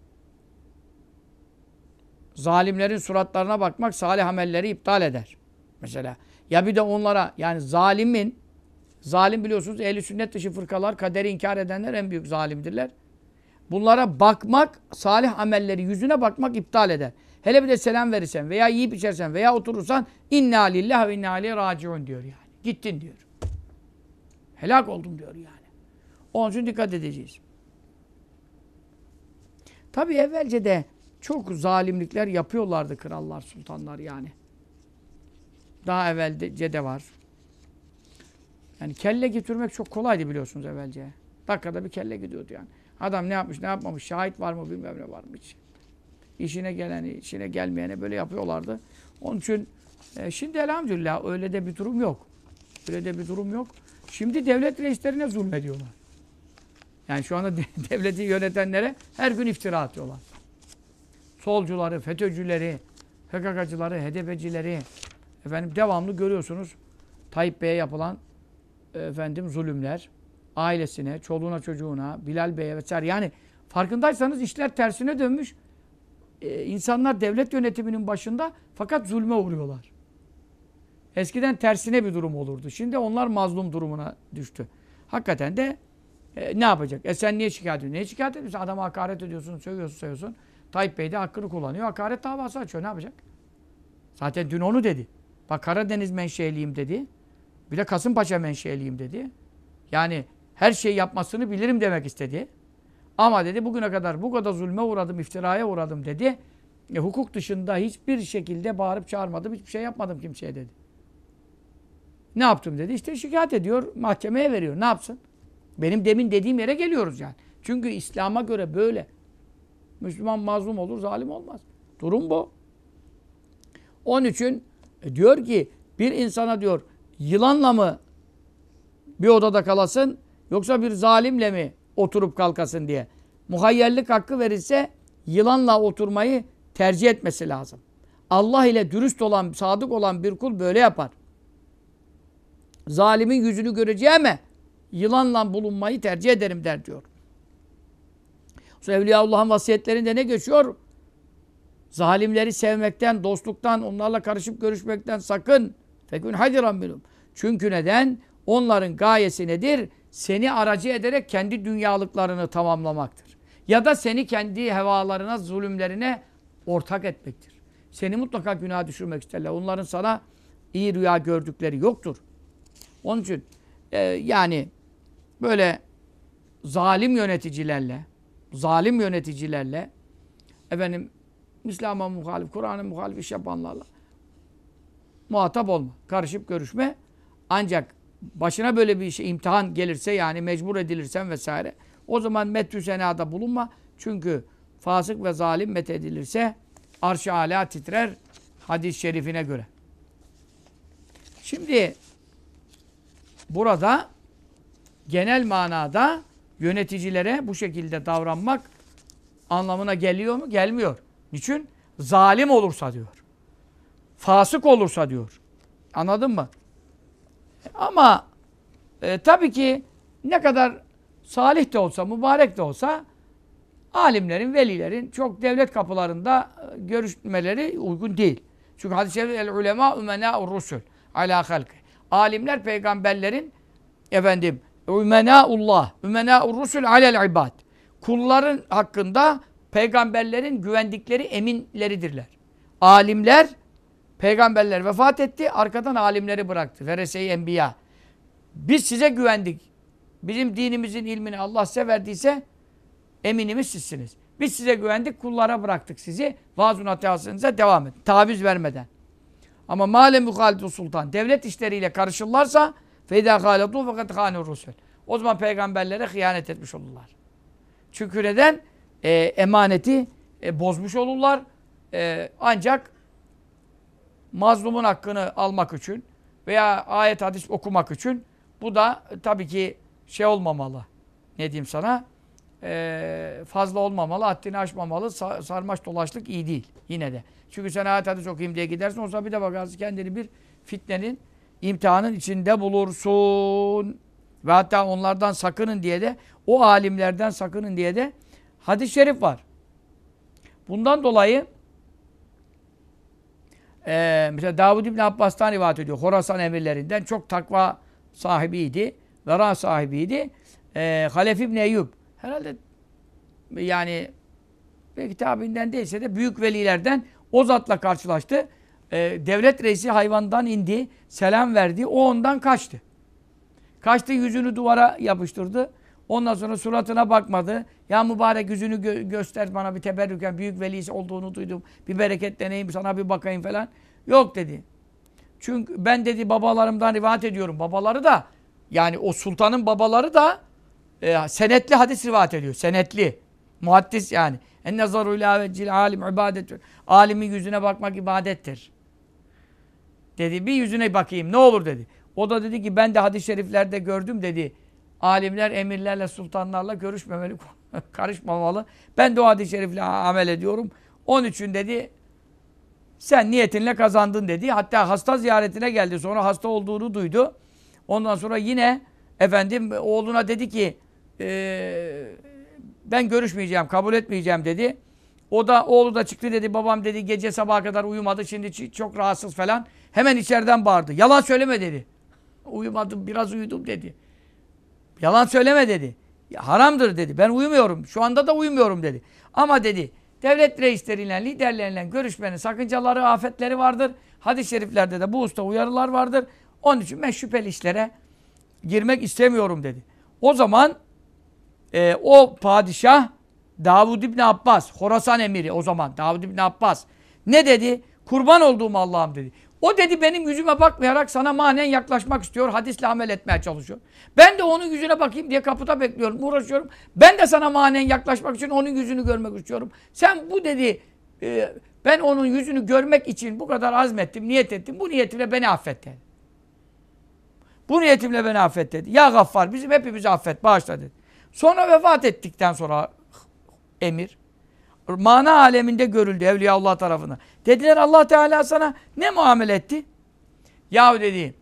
S1: zalimlerin suratlarına bakmak salih amelleri iptal eder. Mesela ya bir de onlara yani zalim biliyorsunuz ehli sünnet dışı fırkalar kaderi inkar edenler en büyük zalimdirler. Bunlara bakmak salih amelleri yüzüne bakmak iptal eder. Hele bir de selam verirsen veya yiyip içersen veya oturursan inna lillahi ve inna ileyhi raciun diyor yani. Gittin diyor. Helak oldum diyor yani. Onun için dikkat edeceğiz. Tabii evvelce de çok zalimlikler yapıyorlardı krallar, sultanlar yani. Daha evvelce de var. Yani kelle getirmek çok kolaydı biliyorsunuz evvelce. Dakikada bir kelle gidiyordu yani. Adam ne yapmış, ne yapmamış, şahit var mı, bilmem ne var mı hiç. İşine geleni, işine gelmeyene böyle yapıyorlardı. Onun için şimdi elhamdülillah öyle de bir durum yok. Öyle de bir durum yok. Şimdi devlet reislerine zulmediyorlar. Yani şu anda devleti yönetenlere her gün iftira atıyorlar. Solcuları, FETÖ'cüleri, PKK'cıları, HDP'cileri efendim devamlı görüyorsunuz. Tayyip Bey'e yapılan zulümler, ailesine, çoluğuna, çocuğuna, Bilal Bey'e vesaire. Yani farkındaysanız işler tersine dönmüş. İnsanlar devlet yönetiminin başında fakat zulme uğruyorlar. Eskiden tersine bir durum olurdu. Şimdi onlar mazlum durumuna düştü. Hakikaten de ne yapacak? Sen niye şikayet ediyorsun? Niye şikayet ediyorsun? Adama hakaret ediyorsun, sövüyorsun. Tayyip Bey de hakkını kullanıyor. Hakaret davası açıyor. Ne yapacak? Zaten dün onu dedi. Bak Karadeniz menşeliyim dedi. Bir de Kasımpaşa menşeliyim dedi. Yani her şeyi yapmasını bilirim demek istedi. Ama dedi bugüne kadar bu kadar zulme uğradım, iftiraya uğradım dedi. Hukuk dışında hiçbir şekilde bağırıp çağırmadım, hiçbir şey yapmadım kimseye dedi. Ne yaptım dedi. İşte şikayet ediyor, mahkemeye veriyor. Ne yapsın? Benim demin dediğim yere geliyoruz yani. Çünkü İslam'a göre böyle. Müslüman mazlum olur, zalim olmaz. Durum bu. Onun için diyor ki bir insana diyor yılanla mı bir odada kalasın yoksa bir zalimle mi oturup kalkasın diye. Muhayyerlik hakkı verilse yılanla oturmayı tercih etmesi lazım. Allah ile dürüst olan, sadık olan bir kul böyle yapar. Zalimin yüzünü göreceğime yılanla bulunmayı tercih ederim der diyor. Evliyaullah'ın vasiyetlerinde ne geçiyor? Zalimleri sevmekten, dostluktan, onlarla karışıp görüşmekten sakın. Fekün hadiran minhum. Çünkü neden? Onların gayesi nedir? Seni aracı ederek kendi dünyalıklarını tamamlamaktır. Ya da seni kendi hevalarına, zulümlerine ortak etmektir. Seni mutlaka günaha düşürmek isterler. Onların sana iyi rüya gördükleri yoktur. Onun için yani böyle zalim yöneticilerle efendim İslam'a muhalif, Kur'an'a muhalif iş yapanlarla muhatap olma. Karışıp görüşme. Ancak başına böyle bir şey imtihan gelirse yani mecbur edilirsen vesaire o zaman metrü senada bulunma. Çünkü fasık ve zalim methedilirse arş-ı âlâ titrer hadis-i şerifine göre. Şimdi burada genel manada yöneticilere bu şekilde davranmak anlamına geliyor mu? Gelmiyor. Niçin? Zalim olursa diyor. Fasık olursa diyor. Anladın mı? Ama tabii ki ne kadar salih de olsa, mübarek de olsa alimlerin, velilerin çok devlet kapılarında görüşmeleri uygun değil. Çünkü hadis-i şerif el ulema ümenâ'ur rusul alâ halkı. Alimler peygamberlerin efendim ümenâullah, ümenâ'ur rusul alel ibad. Kulların hakkında peygamberlerin güvendikleri eminleridirler. Alimler, peygamberler vefat etti, arkadan alimleri bıraktı. Verese-i enbiya. Biz size güvendik. Bizim dinimizin ilmini Allah size verdiyse eminimiz sizsiniz. Biz size güvendik, kullara bıraktık sizi. Vaaz-ı nasihatınıza devam edin. Taviz vermeden. Ama mâle muhalitu sultan. Devlet işleriyle karışırlarsa feyda hâletû fakat hânur rusul. O zaman peygamberlere hıyanet etmiş olurlar. Çünkü neden? Emaneti bozmuş olurlar. Ancak mazlumun hakkını almak için veya ayet hadis okumak için bu da tabii ki şey olmamalı. Ne diyeyim sana? Fazla olmamalı, haddini aşmamalı. Sarmaş dolaşlık iyi değil yine de. Çünkü sen ayet hadis okuyayım diye gidersin. O zaman bir de bakarsın kendini bir fitnenin, imtihanın içinde bulursun. Ve hatta onlardan sakının diye de, o alimlerden sakının diye de hadis-i şerif var. Bundan dolayı mesela Davud İbni Abbas'tan rivayet ediyor. Horasan emirlerinden çok takva sahibiydi. Vera sahibiydi. Halef İbni Eyyub. Herhalde yani kitabinden değilse de büyük velilerden o zatla karşılaştı. Devlet reisi hayvandan indi. Selam verdi. O ondan kaçtı. Kaçtı, yüzünü duvara yapıştırdı. Ondan sonra suratına bakmadı. Ya mübarek yüzünü göster bana bir teberrüken, büyük velisi olduğunu duydum. Bir bereketleneyim, sana bir bakayım falan. Yok dedi. Çünkü ben dedi babalarımdan rivayet ediyorum. Babaları da yani o sultanın babaları da senetli hadis rivayet ediyor. Senetli. Muhaddis yani. En nazaru ila veccil alim ibadettir. Alimin yüzüne bakmak ibadettir. Dedi bir yüzüne bakayım ne olur dedi. O da dedi ki ben de hadis-i şeriflerde gördüm dedi. Alimler emirlerle, sultanlarla görüşmemeli, karışmamalı. Ben de o hadis-i şerifle amel ediyorum. Onun için dedi sen niyetinle kazandın dedi. Hatta hasta ziyaretine geldi. Sonra hasta olduğunu duydu. Ondan sonra yine efendim oğluna dedi ki ben görüşmeyeceğim, kabul etmeyeceğim dedi. Oğlu da çıktı dedi. Babam dedi gece sabaha kadar uyumadı. Şimdi çok rahatsız falan. Hemen içeriden bağırdı. Yalan söyleme dedi. Uyumadım, biraz uyudum dedi. Yalan söyleme dedi. Ya, haramdır dedi. Ben uyumuyorum. Şu anda da uyumuyorum dedi. Ama dedi devlet reisleriyle, liderleriyle görüşmenin sakıncaları, afetleri vardır. Hadis-i şeriflerde de bu usta uyarılar vardır. Onun için ben şüpheli işlere girmek istemiyorum dedi. O zaman o padişah Davud İbni Abbas, Horasan emiri o zaman Davud İbni Abbas ne dedi? Kurban olduğum Allah'ım dedi. O dedi benim yüzüme bakmayarak sana manen yaklaşmak istiyor. Hadisle amel etmeye çalışıyor. Ben de onun yüzüne bakayım diye kapıda bekliyorum, uğraşıyorum. Ben de sana manen yaklaşmak için onun yüzünü görmek istiyorum. Sen bu dedi ben onun yüzünü görmek için bu kadar azmettim, niyet ettim. Bu niyetimle beni affet dedi. Bu niyetimle beni affet dedi. Ya Gaffar bizim hepimizi affet, bağışla dedi. Sonra vefat ettikten sonra emir mana aleminde görüldü Evliyaullah tarafından. Dediler Allah Teala sana ne muamele etti? Yahu dedi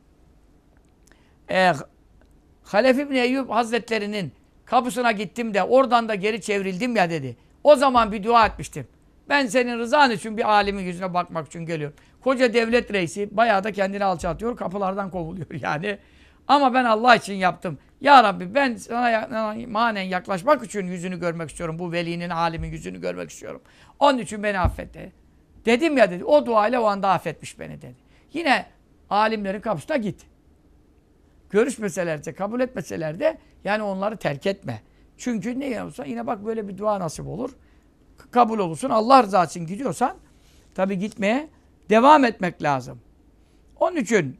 S1: Halef İbni Eyyub Hazretlerinin kapısına gittim de oradan da geri çevrildim ya dedi. O zaman bir dua etmiştim. Ben senin rızan için bir alimin yüzüne bakmak için geliyorum. Koca devlet reisi bayağı da kendini alçaltıyor. Kapılardan kovuluyor yani. Ama ben Allah için yaptım. Ya Rabbi ben sana manen yaklaşmak için yüzünü görmek istiyorum. Bu velinin, alimin yüzünü görmek istiyorum. Onun için beni affet dedi. Dedim ya dedi. O duayla o anda affetmiş beni dedi. Yine alimlerin kapısına git. Görüşmeseler de, kabul etmeseler de yani onları terk etme. Çünkü ne olursa yine bak böyle bir dua nasip olur. Kabul olursun. Allah rızası için gidiyorsan tabi gitmeye devam etmek lazım. Onun için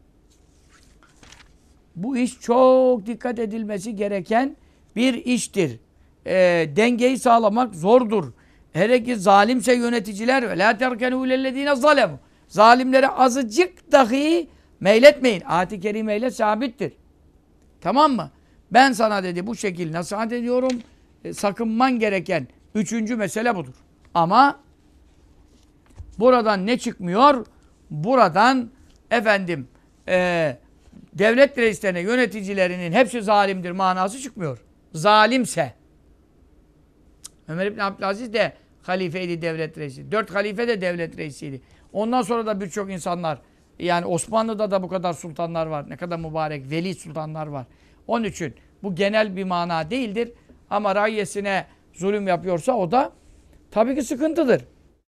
S1: bu iş çok dikkat edilmesi gereken bir iştir. Dengeyi sağlamak zordur. Hele ki zalimse yöneticiler ve la terkenu lellezine zalemu. Zalimlere azıcık dahi meyletmeyin. Ayet-i kerimeyle sabittir. Tamam mı? Ben sana dedi bu şekilde nasihat ediyorum. Sakınman gereken üçüncü mesele budur. Ama buradan ne çıkmıyor? Buradan efendim devlet reislerine, yöneticilerinin hepsi zalimdir manası çıkmıyor. Zalimse. Ömer İbni Abdülaziz de halifeydi, devlet reisi. 4 halife de devlet reisiydi. Ondan sonra da birçok insanlar, yani Osmanlı'da da bu kadar sultanlar var. Ne kadar mübarek, veli sultanlar var. Onun için bu genel bir mana değildir. Ama raiyesine zulüm yapıyorsa o da tabii ki sıkıntıdır.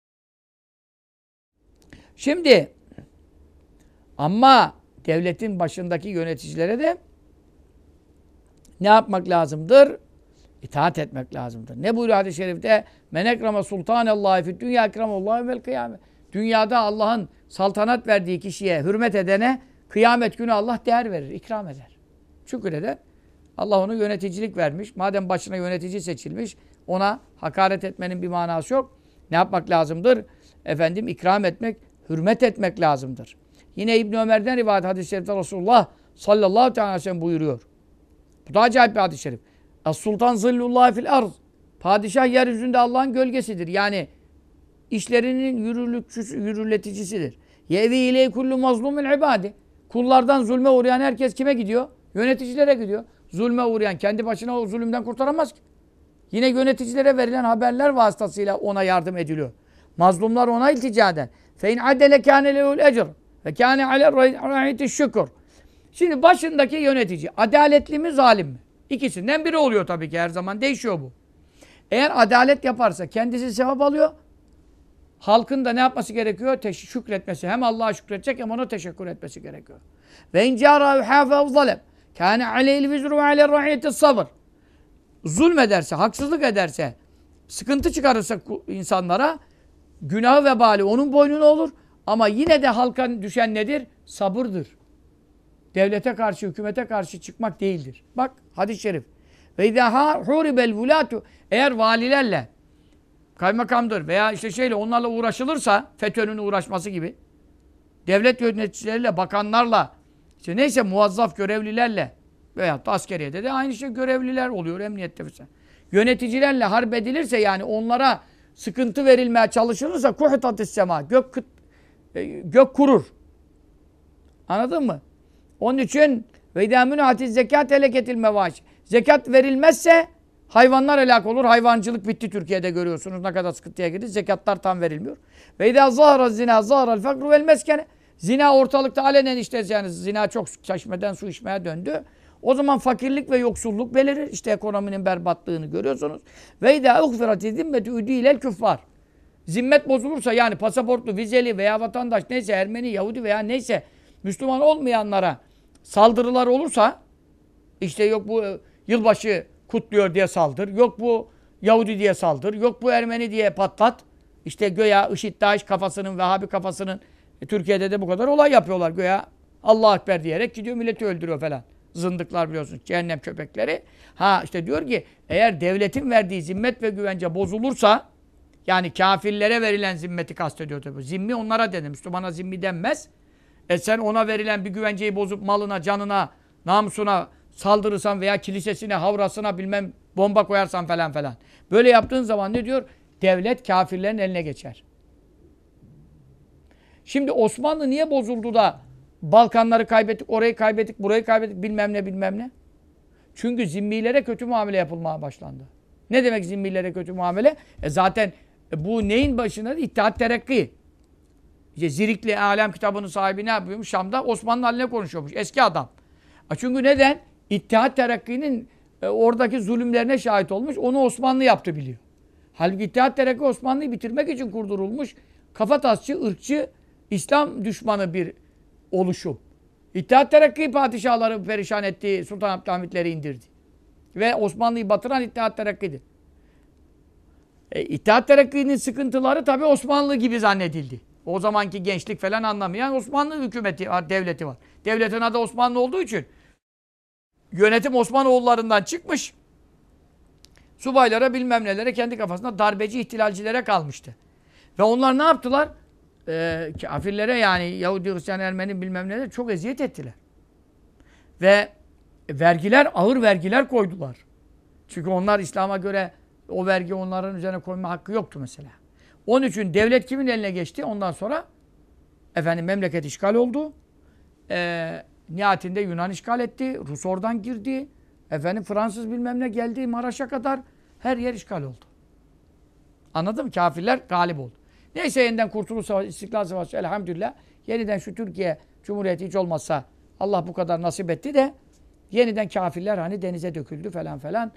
S1: Şimdi ama devletin başındaki yöneticilere de ne yapmak lazımdır? İtaat etmek lazımdır. Ne buyuruyor hadis-i şerifte? Men ekreme sultanallahi fid dünya ekremallahu vel kıyamet. Dünyada Allah'ın saltanat verdiği kişiye hürmet edene kıyamet günü Allah değer verir, ikram eder. Şükreder. Allah ona yöneticilik vermiş. Madem başına yönetici seçilmiş, ona hakaret etmenin bir manası yok. Ne yapmak lazımdır? Efendim ikram etmek, hürmet etmek lazımdır. Yine İbn Ömer'den rivayet hadis-i şerifte Resulullah sallallahu aleyhi ve sellem buyuruyor. Bu da acayip bir hadis-i şerif. Es-sultan zillullahi fil arz. Padişah yeryüzünde Allah'ın gölgesidir. Yani işlerinin yürületicisidir. Yevi ile kullu mazlumin ibadi. Kullardan zulme uğrayan herkes kime gidiyor? Yöneticilere gidiyor. Zulme uğrayan kendi başına o zulümden kurtaramaz ki. Yine yöneticilere verilen haberler vasıtasıyla ona yardım ediliyor. Mazlumlar ona iltica eder. Fe in adele kâne lehul ecr ve kâne ale ra'iti şükür. Şimdi başındaki yönetici adaletli mi, zalim mi? İkisinden biri oluyor tabii ki, her zaman değişiyor bu. Eğer adalet yaparsa kendisi sevap alıyor. Halkın da ne yapması gerekiyor? Şükretmesi. Hem Allah'a şükredecek hem ona teşekkür etmesi gerekiyor. Ve in cârâ hâfe zalem kâne aleyhil vizru ve ale ra'iti sabır. Zulmederse, haksızlık ederse, sıkıntı çıkarırsa insanlara günahı vebali onun boynuna olur. Ama yine de halka düşen nedir? Sabırdır. Devlete karşı, hükümete karşı çıkmak değildir. Bak hadis-i şerif. Ve izâ huribel vulâtu. Eğer valilerle, kaymakamdır veya işte şeyle onlarla uğraşılırsa, FETÖ'nün uğraşması gibi, devlet yöneticileriyle, bakanlarla, işte neyse muvazzaf görevlilerle veya da askeriyede de aynı şey görevliler oluyor, emniyette mesela. Yöneticilerle harp edilirse, yani onlara sıkıntı verilmeye çalışılırsa kuhitatis sema, gök kurur. Anladın mı? Onun için ve idâ mün'atiz zekât eleketil mevaş. Zekat verilmezse hayvanlar helak olur. Hayvancılık bitti Türkiye'de, görüyorsunuz ne kadar sıkıntıya girdi. Zekatlar tam verilmiyor. Ve idâ zâhara zina zâhara'l fakru vel meskene. Zina ortalıkta alenen işte, yani zina çok çeşmeden su içmeye döndü. O zaman fakirlik ve yoksulluk belirir. İşte ekonominin berbatlığını görüyorsunuz. Ve idâ ughfirati zimmetü udîlel küffâr. zimmet bozulursa yani pasaportlu, vizeli veya vatandaş neyse Ermeni, Yahudi veya neyse Müslüman olmayanlara saldırılar olursa işte yok bu yılbaşı kutluyor diye saldır, yok bu Yahudi diye saldır, yok bu Ermeni diye patlat. İşte göya IŞİD, DAEŞ kafasının, Vehhabi kafasının Türkiye'de de bu kadar olay yapıyorlar. Göya Allah Ekber diyerek gidiyor milleti öldürüyor falan. Zındıklar biliyorsunuz. Cehennem köpekleri. Ha işte diyor ki eğer devletin verdiği zimmet ve güvence bozulursa yani kafirlere verilen zimmeti kastediyor tabii. Zimmi onlara denir. Müslümana zimmi denmez. Sen ona verilen bir güvenceyi bozup malına, canına, namusuna saldırırsan veya kilisesine, havrasına bilmem bomba koyarsan falan falan. Böyle yaptığın zaman ne diyor? Devlet kafirlerin eline geçer. Şimdi Osmanlı niye bozuldu da Balkanları kaybettik, orayı kaybettik, burayı kaybettik bilmem ne bilmem ne? Çünkü zimmilere kötü muamele yapılmaya başlandı. Ne demek zimmilere kötü muamele? Zaten bu neyin başına? İttihat Terakki. İşte Zirikli Alem kitabının sahibi ne yapıyormuş? Şam'da Osmanlı haline konuşuyormuş. Eski adam. Çünkü neden? İttihat Terakki'nin oradaki zulümlerine şahit olmuş. Onu Osmanlı yaptı biliyor. Halbuki İttihat Terakki Osmanlı'yı bitirmek için kurdurulmuş. Kafatasçı, ırkçı, İslam düşmanı bir oluşum. İttihat Terakki padişahları perişan etti, Sultan Abdülhamitleri indirdi. Ve Osmanlı'yı batıran İttihat Terakki'dir. İttihat Terakki'nin sıkıntıları tabii Osmanlı gibi zannedildi. O zamanki gençlik falan anlamayan Osmanlı hükümeti var, devleti var. Devletin adı Osmanlı olduğu için yönetim Osmanoğullarından çıkmış. Subaylara bilmem nelere kendi kafasında darbeci ihtilalcilere kalmıştı. Ve onlar ne yaptılar? Kafirlere yani Yahudi, Hristiyan, Ermeni bilmem neler çok eziyet ettiler. Ve vergiler, ağır vergiler koydular. Çünkü onlar İslam'a göre o vergi onların üzerine koyma hakkı yoktu mesela. Onun için devlet kimin eline geçti? Ondan sonra memleket işgal oldu. Nihayetinde Yunan işgal etti. Rus oradan girdi. Fransız bilmem ne geldi. Maraş'a kadar her yer işgal oldu. Anladın mı? Kafirler galip oldu. Neyse yeniden Kurtuluş Savaşı, İstiklal Savaşı elhamdülillah. Yeniden şu Türkiye Cumhuriyeti hiç olmazsa Allah bu kadar nasip etti de yeniden kafirler hani denize döküldü falan falan.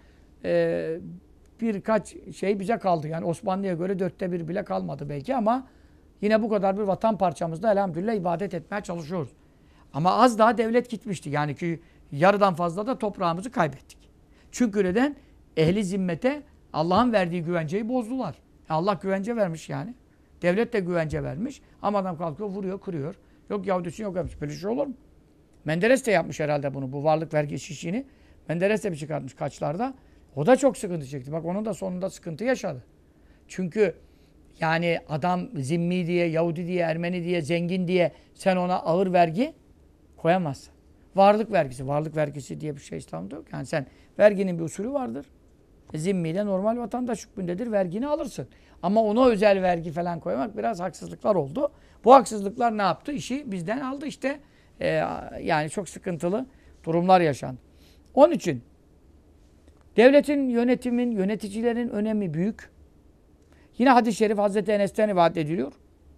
S1: Birkaç şey bize kaldı. Yani Osmanlı'ya göre 1/4 bile kalmadı belki ama yine bu kadar bir vatan parçamızda elhamdülillah ibadet etmeye çalışıyoruz. Ama az daha devlet gitmişti. Yani ki yarıdan fazla da toprağımızı kaybettik. Çünkü neden? Ehli zimmete Allah'ın verdiği güvenceyi bozdular. Allah güvence vermiş yani. Devlet de güvence vermiş. Ama adam kalkıyor, vuruyor, kırıyor. Yok Yahudisi yok yapmış. Böyle şey olur mu? Menderes de yapmış herhalde bunu. Bu varlık vergisi işini. Menderes de bir çıkartmış kaçlarda. O da çok sıkıntı çekti. Bak onun da sonunda sıkıntı yaşadı. Çünkü yani adam zimmi diye, Yahudi diye, Ermeni diye, zengin diye sen ona ağır vergi koyamazsın. Varlık vergisi. Varlık vergisi diye bir şey İslam'da yok. Yani sen verginin bir usulü vardır. Zimmi de normal vatandaş hükmündedir. Vergini alırsın. Ama ona özel vergi falan koymak biraz haksızlıklar oldu. Bu haksızlıklar ne yaptı? İşi bizden aldı işte. Yani çok sıkıntılı durumlar yaşandı. Onun için devletin, yönetimin, yöneticilerin önemi büyük. Yine hadis-i şerif Hazreti Enes'ten rivayet ediliyor.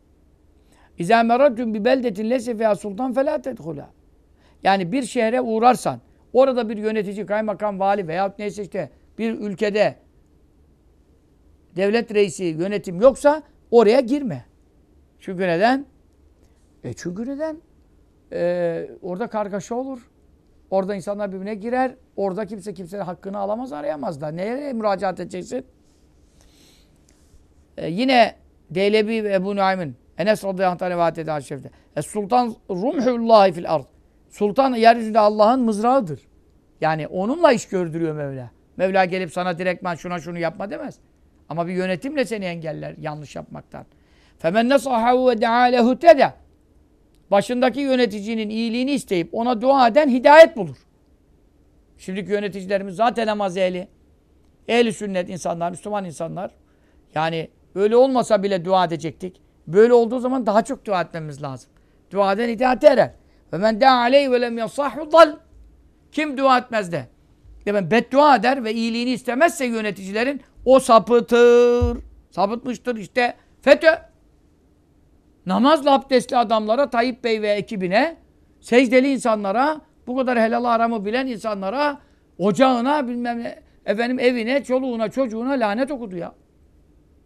S1: İzâ meraddun bi beldetin leyse fîhâ sultan felâ tedhulâ. Yani bir şehre uğrarsan, orada bir yönetici, kaymakam, vali veyahut neyse işte bir ülkede devlet reisi, yönetim yoksa oraya girme. Çünkü neden? Çünkü neden? Orada kargaşa olur. Orada insanlar birbirine girer. Orada kimse kimsenin hakkını alamaz, arayamaz da. Neye müracaat edeceksin? Yine Deylebi ve Ebu Nuaym'ın Enes radıyallahu anh rivayet eden şerifte. Sultan rumhullahi fil ard. Sultan yeryüzünde Allah'ın mızrağıdır. Yani onunla iş gördürüyor Mevla. Mevla gelip sana direktman şuna şunu yapma demez. Ama bir yönetimle seni engeller yanlış yapmaktan. Femen nasahahu ve dea lehu teda. Başındaki yöneticinin iyiliğini isteyip ona dua eden hidayet bulur. Şimdiki yöneticilerimiz zaten namaz ehli. Ehli sünnet insanlar, Müslüman insanlar. Yani öyle olmasa bile dua edecektik. Böyle olduğu zaman daha çok dua etmemiz lazım. Dua eden hidayete erer. Ve men da'a aleyhi ve lem yasahhu dal. Kim dua etmez de beddua eder ve iyiliğini istemezse yöneticilerin o sapıtır. Sapıtmıştır işte. FETÖ. Namazla abdestli adamlara, Tayyip Bey ve ekibine, secdeli insanlara, bu kadar helal haramı bilen insanlara, ocağına, bilmem ne, evine, çoluğuna, çocuğuna lanet okudu ya.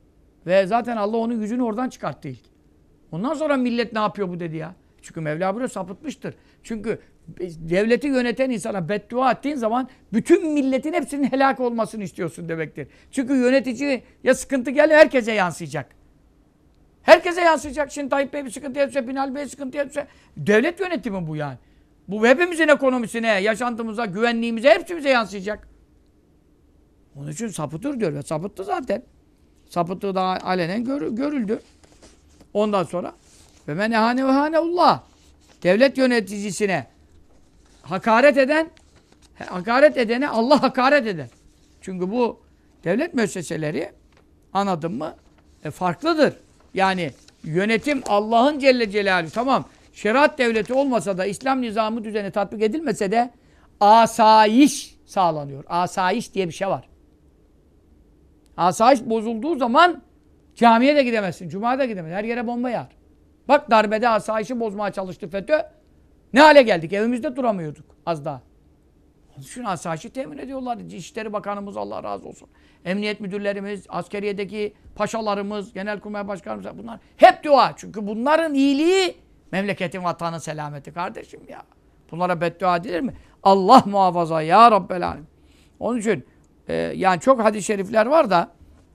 S1: Ve zaten Allah onun yüzünü oradan çıkarttı ilk. Ondan sonra millet ne yapıyor bu dedi ya. Çünkü Mevla buraya sapıtmıştır. Çünkü devleti yöneten insana beddua ettiğin zaman bütün milletin hepsinin helak olmasını istiyorsun demektir. Çünkü yöneticiye sıkıntı geliyor, herkese yansıyacak. Herkese yansıyacak. Şimdi Tayyip Bey bir sıkıntı yapsa, Binali Bey sıkıntı yapsa. Devlet yönetimi bu yani. Bu hepimizin ekonomisine, yaşantımıza, güvenliğimize, hepsimize yansıyacak. Onun için sapıtır diyor. Ve sapıttı zaten. Sapıttığı da alenen görüldü. Ondan sonra ve men ehane ve haneullah. Devlet yöneticisine hakaret edene Allah hakaret eder. Çünkü bu devlet müesseseleri anladın mı? Farklıdır. Yani yönetim Allah'ın Celle Celaluhu. Tamam. Şeriat devleti olmasa da İslam nizamı düzeni tatbik edilmese de asayiş sağlanıyor. Asayiş diye bir şey var. Asayiş bozulduğu zaman camiye de gidemezsin. Cuma'ya da gidemezsin. Her yere bomba yağar. Bak darbede asayişi bozmaya çalıştı FETÖ. Ne hale geldik? Evimizde duramıyorduk az daha. Onun için asayişi temin ediyorlar. İçişleri Bakanımız Allah razı olsun. Emniyet müdürlerimiz, askeriyedeki paşalarımız, genelkurmay başkanımız bunlar hep dua. Çünkü bunların iyiliği memleketin, vatanın selameti kardeşim ya. Bunlara beddua edilir mi? Allah muhafaza ya Rabbel Alem. Onun için yani çok hadis-i şerifler var da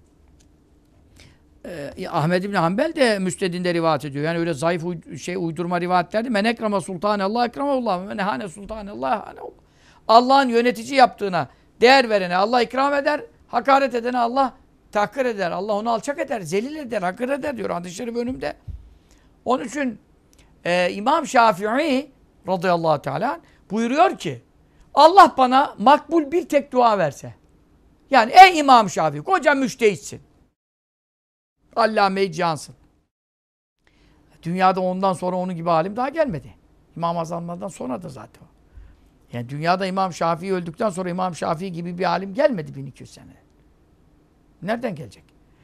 S1: Ahmed İbni Hanbel de Müsned'inde rivayet ediyor. Yani öyle zayıf uydurma rivayetler değil. Men ekreme sultanallah ekremeullah. Men ehane sultanallah haneullah. Allah'ın yönetici yaptığına değer verene Allah ikram eder. Hakaret edene Allah tahkir eder. Allah onu alçak eder, zelil eder, hakir eder diyor hadis-i şerif önümde. Onun için İmam Şafii radıyallahu teala buyuruyor ki Allah bana makbul bir tek dua verse. Yani ey İmam Şafii koca müştehitsin. Allame-i Cihansın. Dünyada ondan sonra onun gibi alim daha gelmedi. İmam-ı Azam'dan sonra da zaten o. Yani dünyada İmam Şafii öldükten sonra İmam Şafii gibi bir alim gelmedi 1200 sene. Nereden gelecek?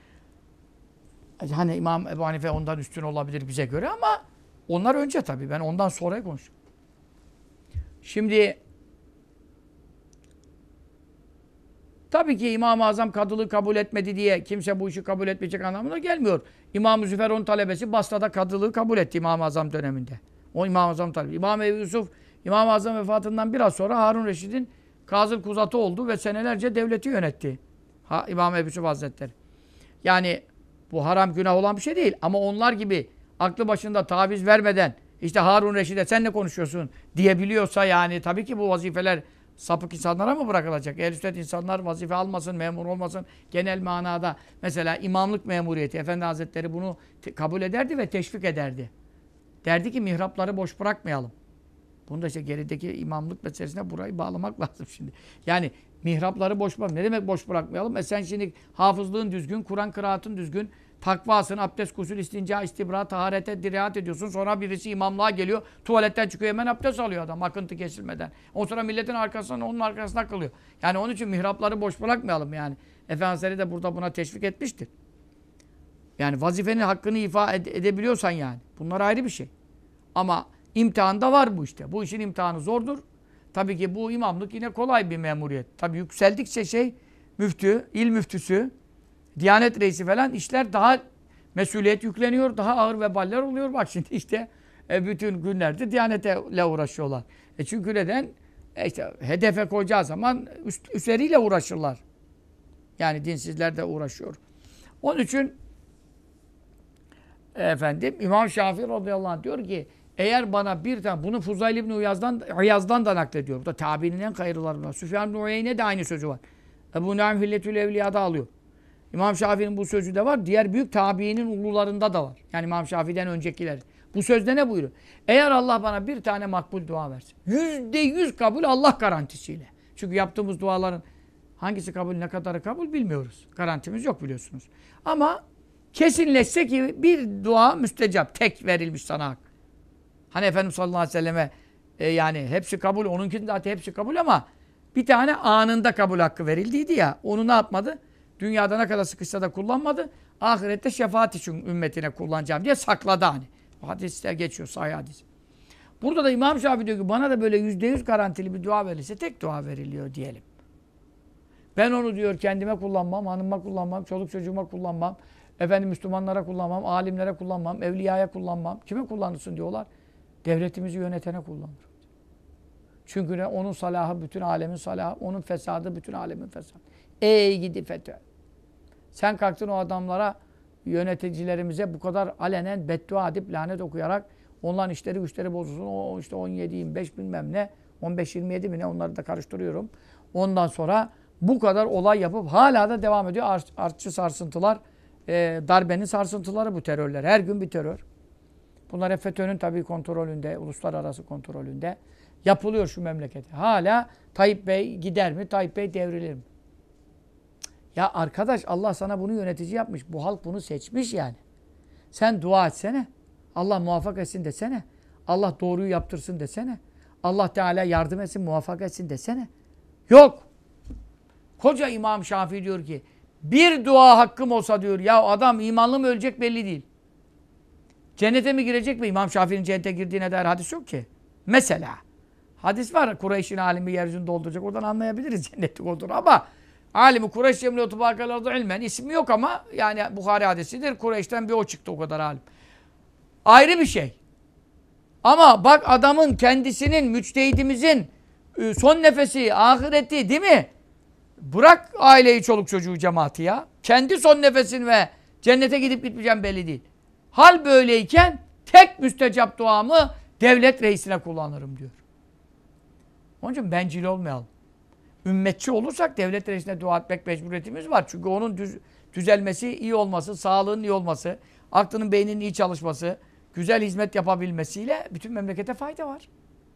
S1: Hani İmam Ebu Hanife ondan üstün olabilir bize göre ama onlar önce tabii. Ben ondan sonra konuşuyorum. Şimdi tabii ki İmam-ı Azam kadılığı kabul etmedi diye kimse bu işi kabul etmeyecek anlamına gelmiyor. İmam-ı Züfer onun talebesi Basra'da kadılığı kabul etti İmam-ı Azam döneminde. O İmam-ı Azam talebesi. İmam Ebu Yusuf İmam-ı Azam vefatından biraz sonra Harun Reşid'in Kazıl Kuzatı oldu ve senelerce devleti yönetti. İmam Ebu Yusuf Hazretleri. Yani bu haram günah olan bir şey değil. Ama onlar gibi aklı başında taviz vermeden işte Harun Reşid'e sen ne konuşuyorsun diyebiliyorsa yani tabii ki bu vazifeler sapık insanlara mı bırakılacak? Ehl-i sünnet insanlar vazife almasın, memur olmasın. Genel manada mesela imamlık memuriyeti. Efendi Hazretleri bunu kabul ederdi ve teşvik ederdi. Derdi ki mihrapları boş bırakmayalım. Bunu da işte gerideki imamlık meselesine burayı bağlamak lazım şimdi. Yani mihrapları boş bırakmayalım. Ne demek boş bırakmayalım? Sen şimdi hafızlığın düzgün, Kur'an kıraatın düzgün, takvasın, abdest, gusül, istinca, istibra, taharete dirayet ediyorsun. Sonra birisi imamlığa geliyor, tuvaletten çıkıyor hemen abdest alıyor adam akıntı kesilmeden. O sonra milletin arkasından onun arkasına kılıyor. Yani onun için mihrapları boş bırakmayalım yani. Efendimiz de burada buna teşvik etmiştir. Yani vazifenin hakkını edebiliyorsan yani. Bunlar ayrı bir şey. Ama imtihanda var bu işte. Bu işin imtihanı zordur. Tabii ki bu imamlık yine kolay bir memuriyet. Tabii yükseldikçe müftü, il müftüsü, Diyanet reisi falan işler daha mesuliyet yükleniyor. Daha ağır veballer oluyor. Bak şimdi işte bütün günlerde Diyanet'le uğraşıyorlar. Çünkü neden? İşte hedefe koyacağı zaman üstleriyle uğraşırlar. Yani dinsizler de uğraşıyor. Onun için efendim İmam Şafii radıyallahu anh diyor ki eğer bana bir tane, bunu Fuzayl İbni İyaz'dan da naklediyor. Bu da tabiinin en hayırlılarından. Süfyan İbni Uyeyne de aynı sözü var. Ebu Naim Hilletül Evliya'da alıyor. İmam Şafii'nin bu sözü de var. Diğer büyük tabiinin ulularında da var. Yani İmam Şafii'den öncekiler. Bu sözde ne buyuruyor? Eğer Allah bana bir tane makbul dua versin. %100 kabul Allah garantisiyle. Çünkü yaptığımız duaların hangisi kabul, ne kadarı kabul bilmiyoruz. Garantimiz yok biliyorsunuz. Ama kesinleşse ki bir dua müstecap. Tek verilmiş sana hak. Hani Efendimiz sallallahu aleyhi ve selleme yani hepsi kabul. Onunkinin zaten hepsi kabul ama bir tane anında kabul hakkı verildiydi ya. Onu ne yapmadı? Dünyada ne kadar sıkışsa da kullanmadı. Ahirette şefaat için ümmetine kullanacağım diye sakladı hani. O hadisler geçiyor, sahih hadis. Burada da İmam Şafii diyor ki bana da böyle %100 garantili bir dua verilse tek dua veriliyor diyelim. Ben onu diyor kendime kullanmam, hanıma kullanmam, çoluk çocuğuma kullanmam. Efendim Müslümanlara kullanmam, alimlere kullanmam, evliyaya kullanmam. Kime kullanırsın diyorlar. Devletimizi yönetene kullanır. Çünkü ne? Onun salahı bütün alemin salahı, onun fesadı bütün alemin fesadı. Ey gidi FETÖ! Sen kalktın o adamlara, yöneticilerimize bu kadar alenen beddua edip lanet okuyarak onların işleri güçleri bozulsun. O işte 17-25 bilmem ne, 15-27 mi ne, onları da karıştırıyorum. Ondan sonra bu kadar olay yapıp hala da devam ediyor. Artçı sarsıntılar, darbenin sarsıntıları bu terörler. Her gün bir terör. Bunlar hep FETÖ'nün tabii kontrolünde, uluslararası kontrolünde yapılıyor şu memlekete. Hala Tayyip Bey gider mi? Tayyip Bey devrilir mi? Ya arkadaş, Allah sana bunu yönetici yapmış. Bu halk bunu seçmiş yani. Sen dua etsene. Allah muvaffak etsin desene. Allah doğruyu yaptırsın desene. Allah Teala yardım etsin, muvaffak etsin desene. Yok. Koca İmam Şafii diyor ki bir dua hakkım olsa diyor. Ya adam imanlı mı ölecek belli değil. Cennete mi girecek mi? İmam Şafii'nin cennete girdiğine dair hadis yok ki. Mesela. Hadis var. Kureyş'in alimi yeryüzünü dolduracak. Oradan anlayabiliriz cennetlik olduğunu ama alimi Kureyş cemliyotu bakalarda ilmen ismi yok ama yani Buhari hadisidir. Kureyş'ten bir o çıktı o kadar alim. Ayrı bir şey. Ama bak adamın kendisinin, müçtehidimizin son nefesi, ahireti değil mi? Bırak aileyi, çoluk çocuğu, cemaati ya. Kendi son nefesin ve cennete gidip gitmeyeceğim belli değil. Hal böyleyken tek müstecap duamı devlet reisine kullanırım diyor. Onun için bencil olmayalım. Ümmetçi olursak devlet reisine dua etmek mecburiyetimiz var. Çünkü onun düzelmesi, iyi olması, sağlığının iyi olması, aklının, beyninin iyi çalışması, güzel hizmet yapabilmesiyle bütün memlekete fayda var.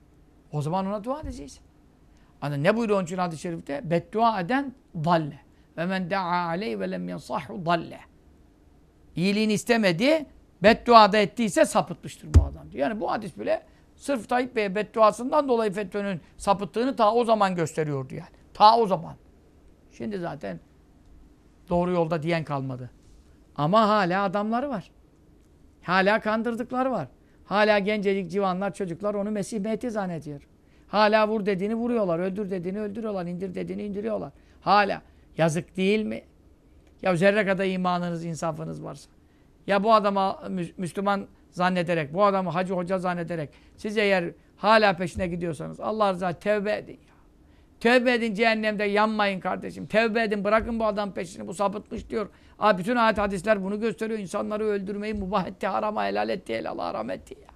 S1: O zaman ona dua edeceğiz. Hani ne buyuruyor onun için hadis-i şerifte? Beddua eden dalle. Ve men da'a aleyhi ve lem yansahhu dalle. İyiliğini istemedi, beddua da ettiyse sapıtmıştır bu adam diyor. Yani bu hadis bile sırf Tayyip Bey'e bedduasından dolayı FETÖ'nün sapıttığını ta o zaman gösteriyordu yani. Ta o zaman. Şimdi zaten doğru yolda diyen kalmadı. Ama hala adamları var. Hala kandırdıkları var. Hala gencecik civanlar, çocuklar onu Mesih Mehdi zannediyor. Hala vur dediğini vuruyorlar, öldür dediğini öldürüyorlar, indir dediğini indiriyorlar. Hala. Yazık değil mi? Ya zerre kadar imanınız, insafınız varsa. Ya bu adama Müslüman zannederek, bu adamı hacı hoca zannederek siz eğer hala peşine gidiyorsanız Allah rızası tevbe edin ya. Tevbe edin, cehennemde yanmayın kardeşim. Tevbe edin, bırakın bu adam peşini, bu sapıtmış diyor. Abi bütün ayet hadisler bunu gösteriyor. İnsanları öldürmeyi mubah etti, harama helal etti, helala haram etti ya.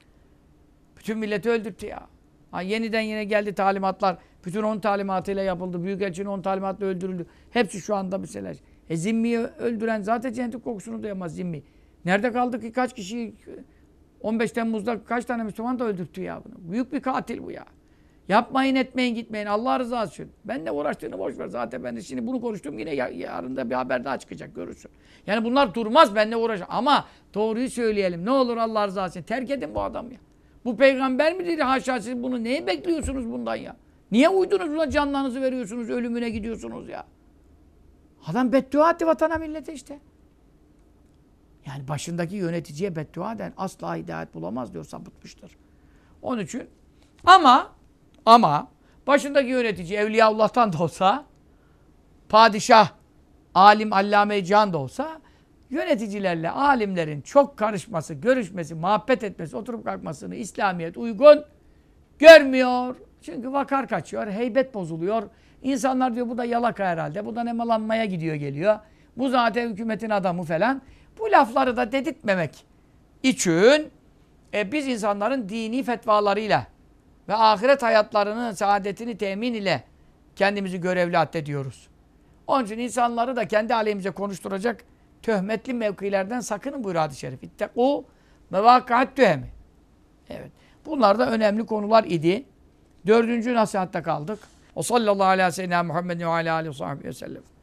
S1: Bütün milleti öldürttü ya. Ha, yeniden yine geldi talimatlar. Bütün 10 talimatıyla yapıldı. Büyükelçinin 10 talimatla öldürüldü. Hepsi şu anda mesela. Zimmiyi öldüren zaten cennetin kokusunu duyamaz zimmi. Nerede kaldı ki kaç kişi 15 Temmuz'da kaç tane Müslüman da öldürttü ya bunu. Büyük bir katil bu ya. Yapmayın etmeyin gitmeyin. Allah rızası için. Ben de uğraştığını boş ver. Zaten ben de şimdi bunu konuştum. Yine yarın da bir haber daha çıkacak. Görürsün. Yani bunlar durmaz. Benimle uğraşın. Ama doğruyu söyleyelim. Ne olur Allah rızası için. Terk edin bu adamı ya. Bu peygamber mi dedi? Haşa siz bunu neye bekliyorsunuz bundan ya? Niye uydunuz buna, canlarınızı veriyorsunuz? Ölümüne gidiyorsunuz ya. Adam beddua etti vatana millete işte. Yani başındaki yöneticiye beddua eden asla hidayet bulamaz diyor, sapıtmıştır. Onun için ama başındaki yönetici Evliyaullah'tan da olsa, padişah, alim, allame-i can da olsa yöneticilerle alimlerin çok karışması, görüşmesi, muhabbet etmesi, oturup kalkmasını İslamiyet uygun görmüyor. Çünkü vakar kaçıyor, heybet bozuluyor. İnsanlar diyor bu da yalaka herhalde, bu da nemalanmaya gidiyor geliyor. Bu zaten hükümetin adamı falan. Bu lafları da dedirtmemek için biz insanların dini fetvalarıyla ve ahiret hayatlarının saadetini temin ile kendimizi görevli addediyoruz. Onun için insanları da kendi aleyhimize konuşturacak töhmetli mevkilerden sakının buyuruyor hadis-i şerif. İttekû mevâkâet tühemi. Evet. Bunlar da önemli konular idi. 4. nasihatte kaldık. O sallallahu aleyhi ve sellem Muhammedin ve aleyhi ve sellem.